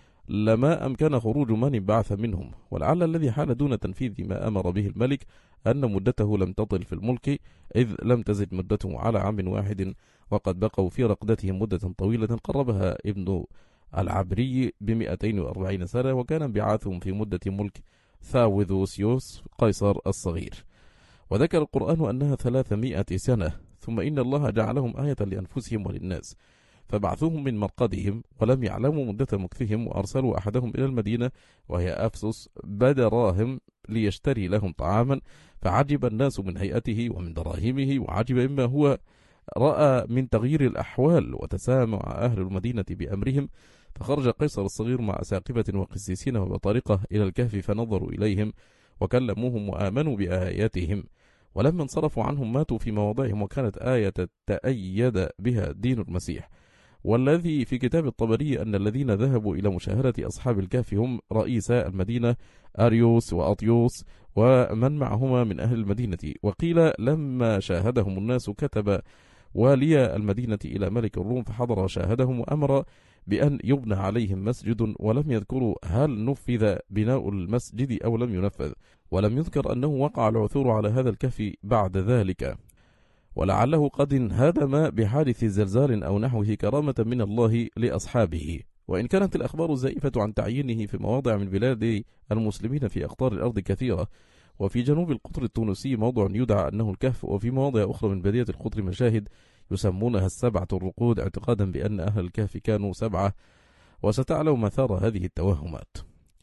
لما أمكن خروج من بعث منهم. ولعل الذي حال دون تنفيذ ما أمر به الملك أن مدته لم تطل في الملك، إذ لم تزد مدته على عام واحد، وقد بقوا في رقدتهم مدة طويلة قربها ابن العبري ب240 سنة، وكان انبعاثهم في مدة ملك ثاوذوسيوس قيصر الصغير. وذكر القرآن أنها 300 سنة، ثم إن الله جعلهم آية لأنفسهم وللناس، فبعثوهم من مرقدهم ولم يعلموا مدة مكثهم، وأرسلوا أحدهم إلى المدينة وهي أفسس بدراهم ليشتري لهم طعاما، فعجب الناس من هيئته ومن دراهمه، وعجب مما هو رأى من تغيير الأحوال، وتسامع أهل المدينة بأمرهم، فخرج قيصر الصغير مع أساقفة وقسيسين وبطارقة إلى الكهف، فنظروا إليهم وكلموهم وآمنوا بآياتهم، ولما انصرفوا عنهم ماتوا في مواضعهم، وكانت آية تأيد بها دين المسيح. والذي في كتاب الطبري أن الذين ذهبوا إلى مشاهدة أصحاب الكهف هم رئيسا المدينة أريوس وأطيوس ومن معهما من أهل المدينة. وقيل لما شاهدهم الناس كتب والي المدينة إلى ملك الروم فحضر وشاهدهم، وأمر بأن يبنى عليهم مسجد، ولم يذكروا هل نفذ بناء المسجد أو لم ينفذ، ولم يذكر أنه وقع العثور على هذا الكهف بعد ذلك، ولعله قد انهدم بحادث زلزال أو نحوه كرامة من الله لأصحابه. وإن كانت الأخبار الزائفة عن تعيينه في مواضع من بلاد المسلمين في أقطار الأرض كثيرة، وفي جنوب القطر التونسي موضع يدعى أنه الكهف، وفي مواضع أخرى من بدية القطر مشاهد يسمونها السبعة الرقود، اعتقادا بأن أهل الكهف كانوا 7، وستعلم مثار هذه التوهمات.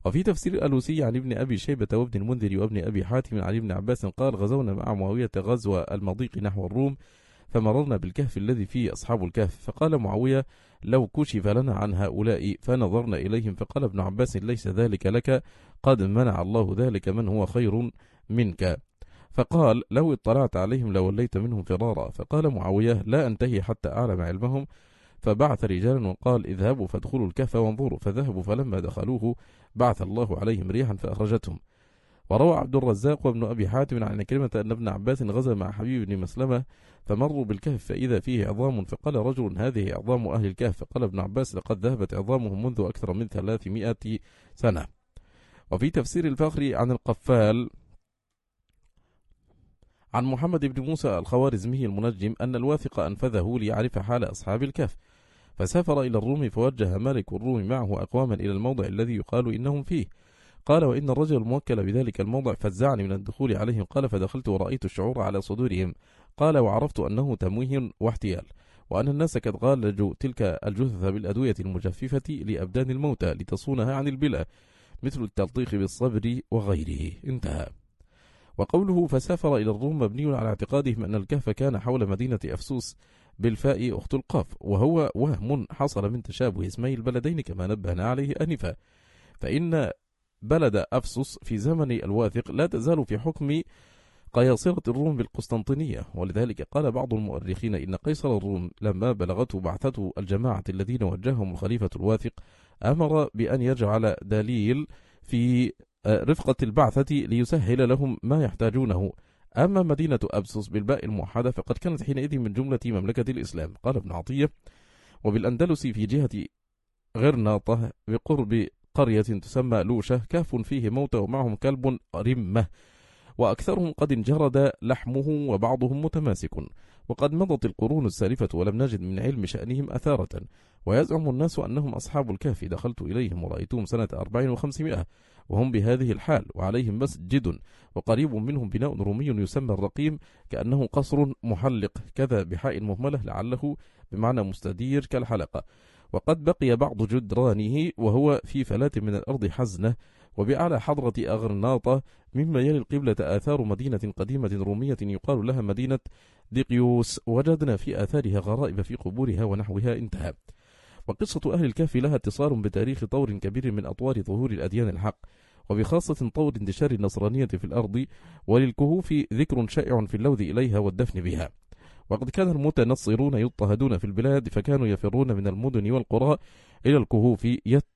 وفي تفسير الألوسي عن ابن أبي شيبة وابن المنذر وابن أبي حاتم عن ابن عباس قال: غزونا مع معاوية غزو المضيق نحو الروم، فمررنا بالكهف الذي فيه أصحاب الكهف، فقال معاوية: لو كشف لنا عن هؤلاء فنظرنا إليهم. فقال ابن عباس: ليس ذلك لك، قد منع الله ذلك من هو خير منك. فقال: لو اطلعت عليهم لوليت منهم فرارا. فقال معاوية: لا أنتهي حتى أعلم علمهم. فبعث رجالا وقال: اذهبوا فادخلوا الكهف وانظروا. فذهبوا، فلما دخلوه بعث الله عليهم ريحا فأخرجتهم. وروى عبد الرزاق وابن أبي حاتم عن كلمة أن ابن عباس غزا مع حبيب بن مسلمة، فمروا بالكهف فإذا فيه عظام، فقال رجل: هذه عظام أهل الكهف. فقال ابن عباس: لقد ذهبت عظامهم منذ أكثر من 300 سنة. وفي تفسير الفخري عن القفال عن محمد بن موسى الخوارزمي المنجم أن الواثق أنفذه ليعرف حال أصحاب الكهف، فسافر إلى الروم، فوجه مالك الروم معه أقواما إلى الموضع الذي يقال إنهم فيه. قال: وإن الرجل الموكل بذلك الموضع فزعني من الدخول عليهم. قال: فدخلت ورأيت الشعور على صدورهم. قال: وعرفت أنه تمويه واحتيال، وأن الناس قد غالجوا تلك الجثث بالأدوية المجففة لأبدان الموتى لتصونها عن البلاء، مثل التلطيخ بالصبر وغيره. انتهى. وقوله فسافر إلى الروم مبني على اعتقادهم أن الكهف كان حول مدينة أفسوس بالفاء أخت القاف، وهو وهم حصل من تشابه اسمي البلدين كما نبهنا عليه آنفا، فإن بلد أفسس في زمن الواثق لا تزال في حكم قياصرة الروم بالقسطنطينية. ولذلك قال بعض المؤرخين إن قيصر الروم لما بلغته بعثته الجماعة الذين وجههم الخليفة الواثق أمر بأن يجعل دليل في رفقة البعثة ليسهل لهم ما يحتاجونه. أما مدينة أبسس بالباء الموحدة فقد كانت حينئذ من جملة مملكة الإسلام. قال ابن عطية: وبالأندلس في جهة غرناطة بقرب قرية تسمى لوشة كهف فيه موتى ومعهم كلب رمة، وأكثرهم قد انجرد لحمه وبعضهم متماسك، وقد مضت القرون السالفة ولم نجد من علم شأنهم أثارة. ويزعم الناس أنهم أصحاب الكهف، دخلت إليهم ورأيتهم سنة 400 وهم بهذه الحال، وعليهم مسجد، وقريب منهم بناء رومي يسمى الرقيم كأنه قصر محلق، كذا بحاء مهملة لعله بمعنى مستدير كالحلقة. وقد بقي بعض جدرانه وهو في فلاة من الأرض حزنة. وبأعلى حضرة أغرناطة مما يلي القبلة آثار مدينة قديمة رومية يقال لها مدينة ديقيوس، وجدنا في آثارها غرائب في قبورها ونحوها. انتهى. وقصة أهل الكهف لها اتصال بتاريخ طور كبير من أطوار ظهور الأديان الحق، وبخاصة طور انتشار النصرانية في الأرض، وللكهوف ذكر شائع في اللوذ إليها والدفن بها. وقد كان المتنصرون يضطهدون في البلاد، فكانوا يفرون من المدن والقرى إلى الكهوف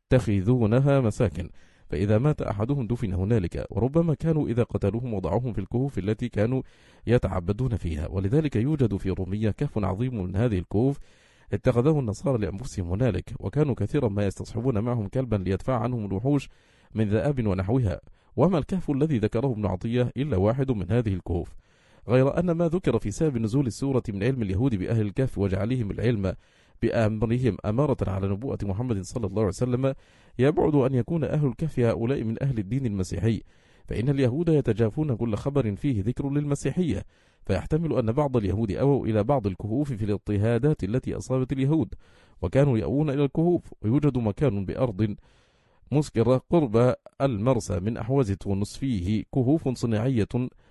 يتخذونها مساكن، فإذا مات أحدهم دفن هنالك، وربما كانوا إذا قتلوهم وضعوهم في الكهوف التي كانوا يتعبدون فيها. ولذلك يوجد في رومية كهف عظيم من هذه الكهوف اتخذه النصارى لأنفسهم هنالك، وكانوا كثيرا ما يستصحبون معهم كلبا ليدفع عنهم الوحوش من ذئاب ونحوها. وما الكهف الذي ذكره ابن عطية إلا واحد من هذه الكهوف، غير أن ما ذكر في سبب نزول السورة من علم اليهود بأهل الكهف وجعلهم العلم بأمرهم أمارة على نبوءة محمد صلى الله عليه وسلم يبعد أن يكون أهل الكهف هؤلاء من أهل الدين المسيحي، فإن اليهود يتجافون كل خبر فيه ذكر للمسيحية، فيحتمل أن بعض اليهود أووا إلى بعض الكهوف في الاضطهادات التي أصابت اليهود، وكانوا يأوون إلى الكهوف. ويوجد مكان بأرض مسكرة قرب المرسى من أحواز تونس فيه كهوف صناعية.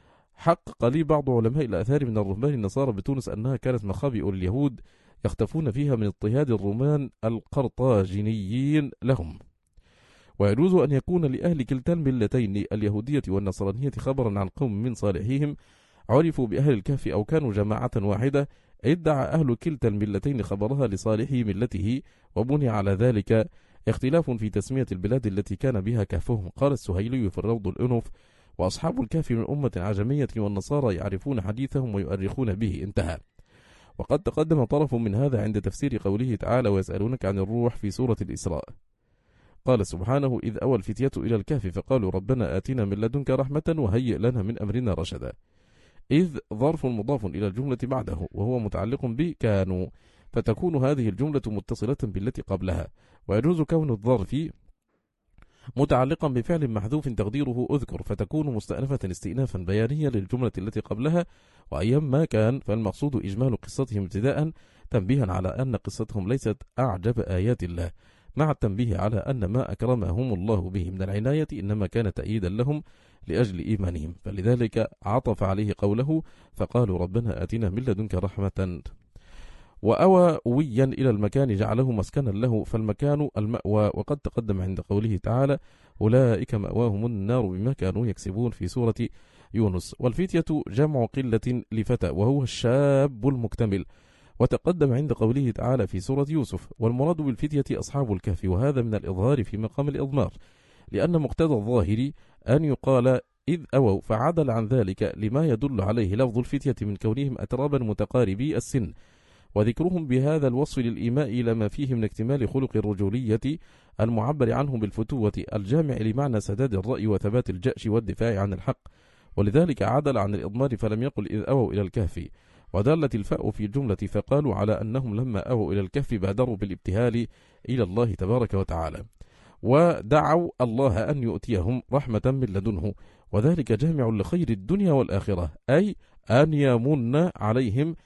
حقق لي بعض علماء الآثار من الرهبان النصارى بتونس أنها كانت مخابئ اليهود يختفون فيها من اضطهاد الرومان القرطاجينيين لهم. ويجوز أن يكون لأهل كلتا الملتين اليهودية والنصرانية خبرا عن قوم من صالحيهم عرفوا بأهل الكهف أو كانوا جماعة واحدة، ادعى أهل كلتا الملتين خبرها لصالح ملته، وبني على ذلك اختلاف في تسمية البلاد التي كان بها كهفهم. قال السهيلي في الروض الأنف: وأصحاب الكهف من أمة عجمية، والنصارى يعرفون حديثهم ويؤرخون به. انتهى. وقد تقدم طرف من هذا عند تفسير قوله تعالى: ويسألونك عن الروح في سورة الإسراء. قال سبحانه: إذ أوى الفتية إلى الكهف فقالوا ربنا آتنا من لدنك رحمة وهيئ لنا من أمرنا رشدا. إذ ظرف مضاف إلى الجملة بعده وهو متعلق بكانوا، فتكون هذه الجملة متصلة بالتي قبلها. ويجوز كون الظرف متعلقا بفعل محذوف تقديره أذكر، فتكون مستأنفة استئنافا بيانيا للجملة التي قبلها. وأيام ما كان فالمقصود إجمال قصتهم ابتداء، تنبيها على أن قصتهم ليست أعجب آيات الله، مع التنبيه على أن ما أكرمهم الله به من العناية إنما كان تأييدا لهم لأجل إيمانهم، فلذلك عطف عليه قوله فقالوا ربنا آتنا من لدنك رحمة. وأوى ويا إلى المكان جعله مسكنا له، فالمكان المأوى، وقد تقدم عند قوله تعالى أولئك مأواهم النار بما كانوا يكسبون في سورة يونس. والفتية جمع قلة لفتى وهو الشاب المكتمل، وتقدم عند قوله تعالى في سورة يوسف والمراد بالفتية أصحاب الكهف، وهذا من الإظهار في مقام الإضمار، لأن مقتضى الظاهر أن يقال إذ أووا، فعدل عن ذلك لما يدل عليه لفظ الفتية من كونهم أترابا متقاربي السن، وذكرهم بهذا الوصف للإيماء إلى ما فيه من اكتمال خلق الرجولية المعبر عنه بالفتوة الجامع لمعنى سداد الرأي وثبات الجأش والدفاع عن الحق، ولذلك عدل عن الإضمار فلم يقل إذ أووا إلى الكهف. ودلت الفاء في الجملة فقالوا على أنهم لما أووا إلى الكهف بادروا بالابتهال إلى الله تبارك وتعالى، ودعوا الله أن يؤتيهم رحمة من لدنه، وذلك جامع لخير الدنيا والآخرة، أي أن يمن عليهم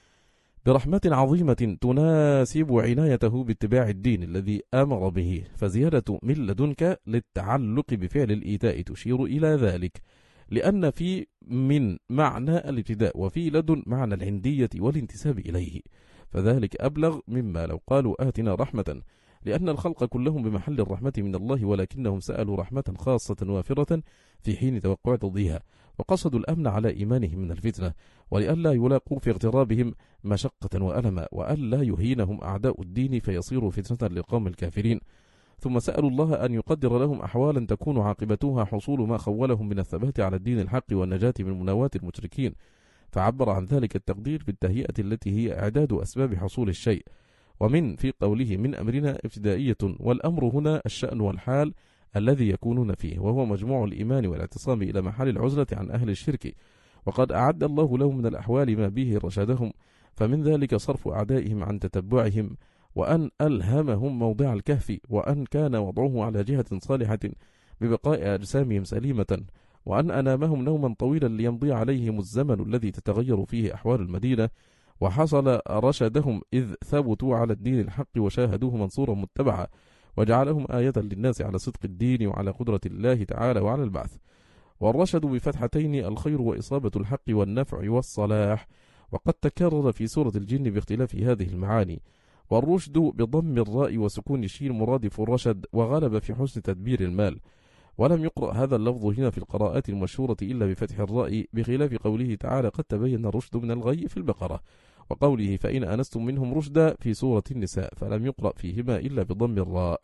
برحمة عظيمة تناسب عنايته باتباع الدين الذي أمر به، فزيادة من لدنك للتعلق بفعل الإيتاء تشير إلى ذلك، لأن في من معنى الابتداء وفي لدن معنى العندية والانتساب إليه، فذلك أبلغ مما لو قالوا آتنا رحمة، لأن الخلق كلهم بمحل الرحمة من الله، ولكنهم سألوا رحمة خاصة وافرة في حين توقع ضدها، وقصدوا الأمن على إيمانهم من الفتنة، ولئلا يلاقوا في اغترابهم مشقة وألما، وألا يهينهم أعداء الدين فيصيروا فتنة للقوم الكافرين. ثم سألوا الله أن يقدر لهم أحوالا تكون عاقبتها حصول ما خولهم من الثبات على الدين الحق والنجاة من مناواة المشركين، فعبر عن ذلك التقدير بالتهيئة التي هي إعداد أسباب حصول الشيء، ومن في قوله من أمرنا ابتدائية، والأمر هنا الشأن والحال الذي يكونون فيه، وهو مجموع الإيمان والاعتصام إلى محل العزلة عن أهل الشرك، وقد أعد الله لهم من الأحوال ما به رشدهم، فمن ذلك صرف أعدائهم عن تتبعهم، وأن ألهمهم موضع الكهف، وأن كان وضعه على جهة صالحة ببقاء أجسامهم سليمة، وأن أنامهم نوما طويلا ليمضي عليهم الزمن الذي تتغير فيه أحوال المدينة، وحصل رشدهم إذ ثبتوا على الدين الحق وشاهدوه منصورا متبعا، وجعلهم آية للناس على صدق الدين وعلى قدرة الله تعالى وعلى البعث. والرشد بفتحتين الخير وإصابة الحق والنفع والصلاح، وقد تكرر في سورة الجن باختلاف هذه المعاني. والرشد بضم الراء وسكون الشين مرادف الرشد، وغلب في حسن تدبير المال، ولم يقرأ هذا اللفظ هنا في القراءات المشهورة إلا بفتح الراء، بخلاف قوله تعالى قد تبين الرشد من الغي في البقرة، وقوله فإن أنستم منهم رشدا في سورة النساء، فلم يقرأ فيهما إلا بضم الراء.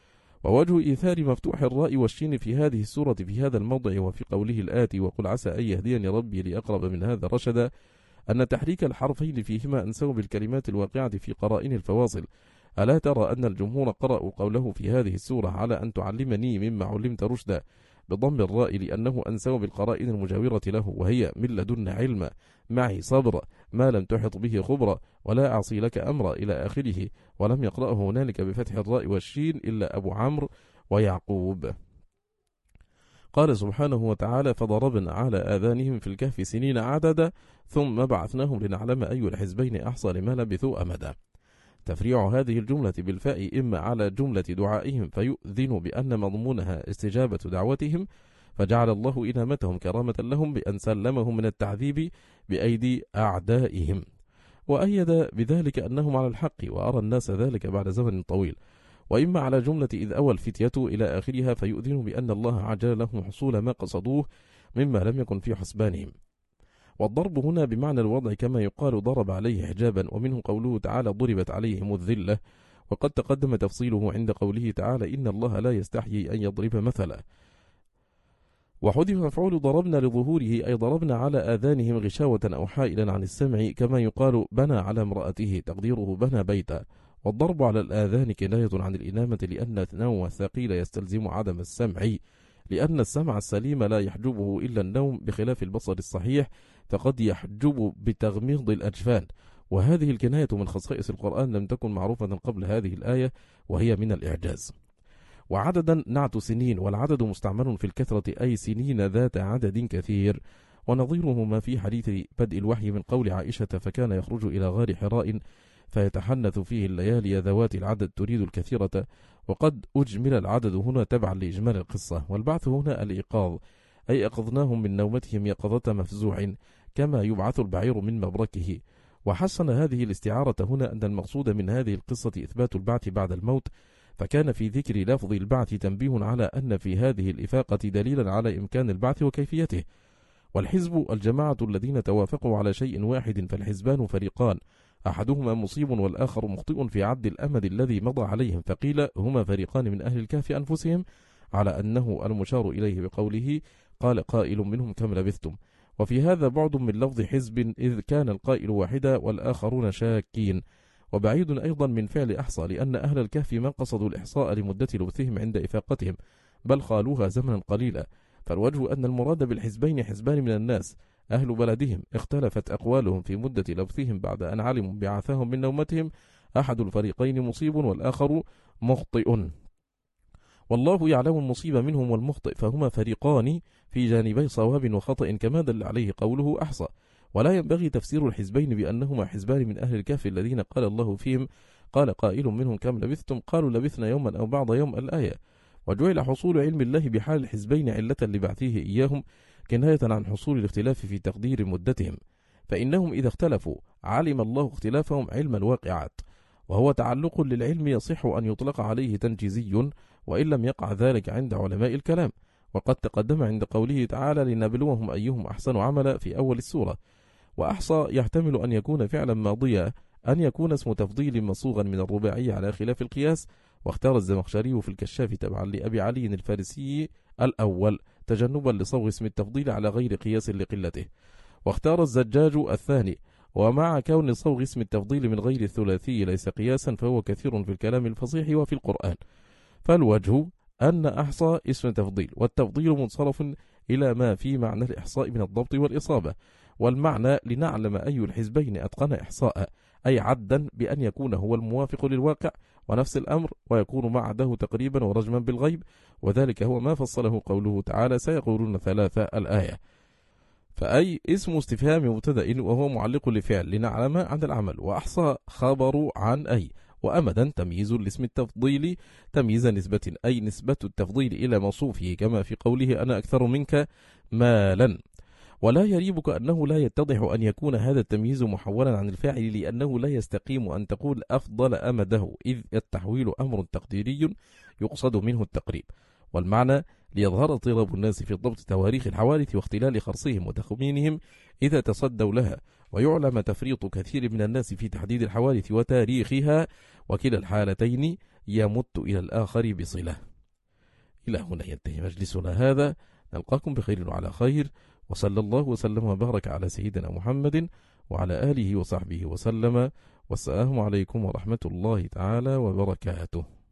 ووجه إيثار مفتوح الراء والشين في هذه السورة في هذا الموضع وفي قوله الآتي وقل عسى أن يهديني ربي لأقرب من هذا رشدا، أن تحريك الحرفين فيهما أنسوا بالكلمات الواقعة في قرائن الفواصل. ألا ترى أن الجمهور قرأوا قوله في هذه السورة على أن تعلمني مما علمت رشدا بضم الراء، لأنه أنسوا بالقرائن المجاورة له، وهي من لدن علم، معي صبر، ما لم تحط به خبرة، ولا أعصي لك أمر إلى آخره. ولم يقرأه هنالك بفتح الراء والشين إلا أبو عمرو ويعقوب. قال سبحانه وتعالى فضربنا على آذانهم في الكهف سنين عددا ثم بعثناهم لنعلم أي الحزبين أحصى لما لبثوا أمدا. تفريع هذه الجملة بالفاء إما على جملة دعائهم فيؤذن بأن مضمونها استجابة دعوتهم، فجعل الله إنامتهم كرامة لهم بأن سلمهم من التعذيب بأيدي أعدائهم، وأيد بذلك أنهم على الحق، وأرى الناس ذلك بعد زمن طويل. وإما على جملة إذ أوى الفتية إلى آخرها فيؤذن بأن الله عجل لهم حصول ما قصدوه مما لم يكن في حسبانهم. والضرب هنا بمعنى الوضع كما يقال ضرب عليه حجابا، ومنه قوله تعالى ضربت عليهم الذلة، وقد تقدم تفصيله عند قوله تعالى إن الله لا يستحيي أن يضرب مثلا. وحذف مفعول ضربنا لظهوره أي ضربنا على آذانهم غشاوة أو حائلا عن السمع، كما يقال بنى على امرأته تقديره بنى بيتا. والضرب على الآذان كناية عن الإنامة، لأن النوم الثقيل يستلزم عدم السمع، لأن السمع السليم لا يحجبه إلا النوم، بخلاف البصر الصحيح فقد يحجب بتغميض الأجفان. وهذه الكناية من خصائص القرآن لم تكن معروفة قبل هذه الآية، وهي من الإعجاز. وعددا نعت سنين، والعدد مستعمل في الكثرة أي سنين ذات عدد كثير، ونظيره ما في حديث بدء الوحي من قول عائشة فكان يخرج إلى غار حراء فيتحنث فيه الليالي ذوات العدد تريد الكثيرة، وقد أجمل العدد هنا تبعا لإجمال القصة. والبعث هنا الإيقاظ، أي أقظناهم من نومتهم يقظة مفزوع كما يبعث البعير من مبركه. وحسن هذه الاستعارة هنا أن المقصود من هذه القصة إثبات البعث بعد الموت، فكان في ذكر لفظ البعث تنبيه على أن في هذه الإفاقة دليلا على إمكان البعث وكيفيته. والحزب الجماعة الذين توافقوا على شيء واحد، فالحزبان فريقان، أحدهما مصيب والآخر مخطئ في عد الأمد الذي مضى عليهم، فقيل هما فريقان من أهل الكهف أنفسهم، على أنه المشار إليه بقوله قال قائل منهم كم لبثتم. وفي هذا بعد من لفظ حزب، إذ كان القائل واحدا والآخرون شاكين. وبعيد أيضا من فعل أحصى، لأن أهل الكهف ما قصدوا الإحصاء لمدة لبثهم عند إفاقتهم، بل خالوها زمنا قليلا. فالوجه أن المراد بالحزبين حزبان من الناس أهل بلدهم اختلفت أقوالهم في مدة لبثهم بعد أن علموا بعثهم من نومتهم، أحد الفريقين مصيب والآخر مخطئ، والله يعلم المصيب منهم والمخطئ، فهما فريقان في جانبي صواب وخطأ، كما دل عليه قوله أحصى. ولا ينبغي تفسير الحزبين بأنهما حزبان من أهل الكهف الذين قال الله فيهم قال قائل منهم كم لبثتم، قالوا لبثنا يوما أو بعض يوم الآية. وجعل حصول علم الله بحال الحزبين علة لبعثه إياهم، كناية عن حصول الاختلاف في تقدير مدتهم، فإنهم إذا اختلفوا علم الله اختلافهم علم الواقعات، وهو تعلق للعلم يصح أن يطلق عليه تنجيزي، وإن لم يقع ذلك عند علماء الكلام. وقد تقدم عند قوله تعالى لنبلوهم أيهم أحسن عملا في أول السورة. وأحصى يحتمل أن يكون فعلا ماضيا، أن يكون اسم تفضيل مصوغا من الرباعية على خلاف القياس. واختار الزمخشري في الكشاف تبعا لأبي علي الفارسي الأول تجنبا لصوغ اسم التفضيل على غير قياس لقلته. واختار الزجاج الثاني، ومع كون صوغ اسم التفضيل من غير الثلاثي ليس قياسا فهو كثير في الكلام الفصيح وفي القرآن. فالوجه أن أحصى اسم تفضيل، والتفضيل منصرف إلى ما في معنى الإحصاء من الضبط والإصابة. والمعنى لنعلم أي الحزبين أتقن إحصاء، أي عدا بأن يكون هو الموافق للواقع، ونفس الأمر ويكون معده تقريبا ورجما بالغيب، وذلك هو ما فصله قوله تعالى سيقولون ثلاثة الآية. فأي اسم استفهام مبتدأ وهو معلق لفعل لنعلم عن العمل، وأحصى خبر عن أي، وأمدا تمييز لاسم التفضيل تمييز نسبة، أي نسبة التفضيل إلى موصوفه، كما في قوله أنا أكثر منك مالا. ولا يريبك أنه لا يتضح أن يكون هذا التمييز محولا عن الفاعل، لأنه لا يستقيم أن تقول أفضل أمده، إذ التحويل أمر تقديري يقصد منه التقريب. والمعنى ليظهر اضطراب الناس في ضبط تواريخ الحوادث واختلال خرصهم وتخمينهم إذا تصدوا لها، ويعلم تفريط كثير من الناس في تحديد الحوادث وتاريخها، وكلا الحالتين يمت إلى الآخر بصلة. إلى هنا ينتهي مجلسنا هذا، نلقاكم بخير وعلى خير، وصلى الله وسلم وبارك على سيدنا محمد وعلى آله وصحبه وسلم، والسلام عليكم ورحمة الله تعالى وبركاته.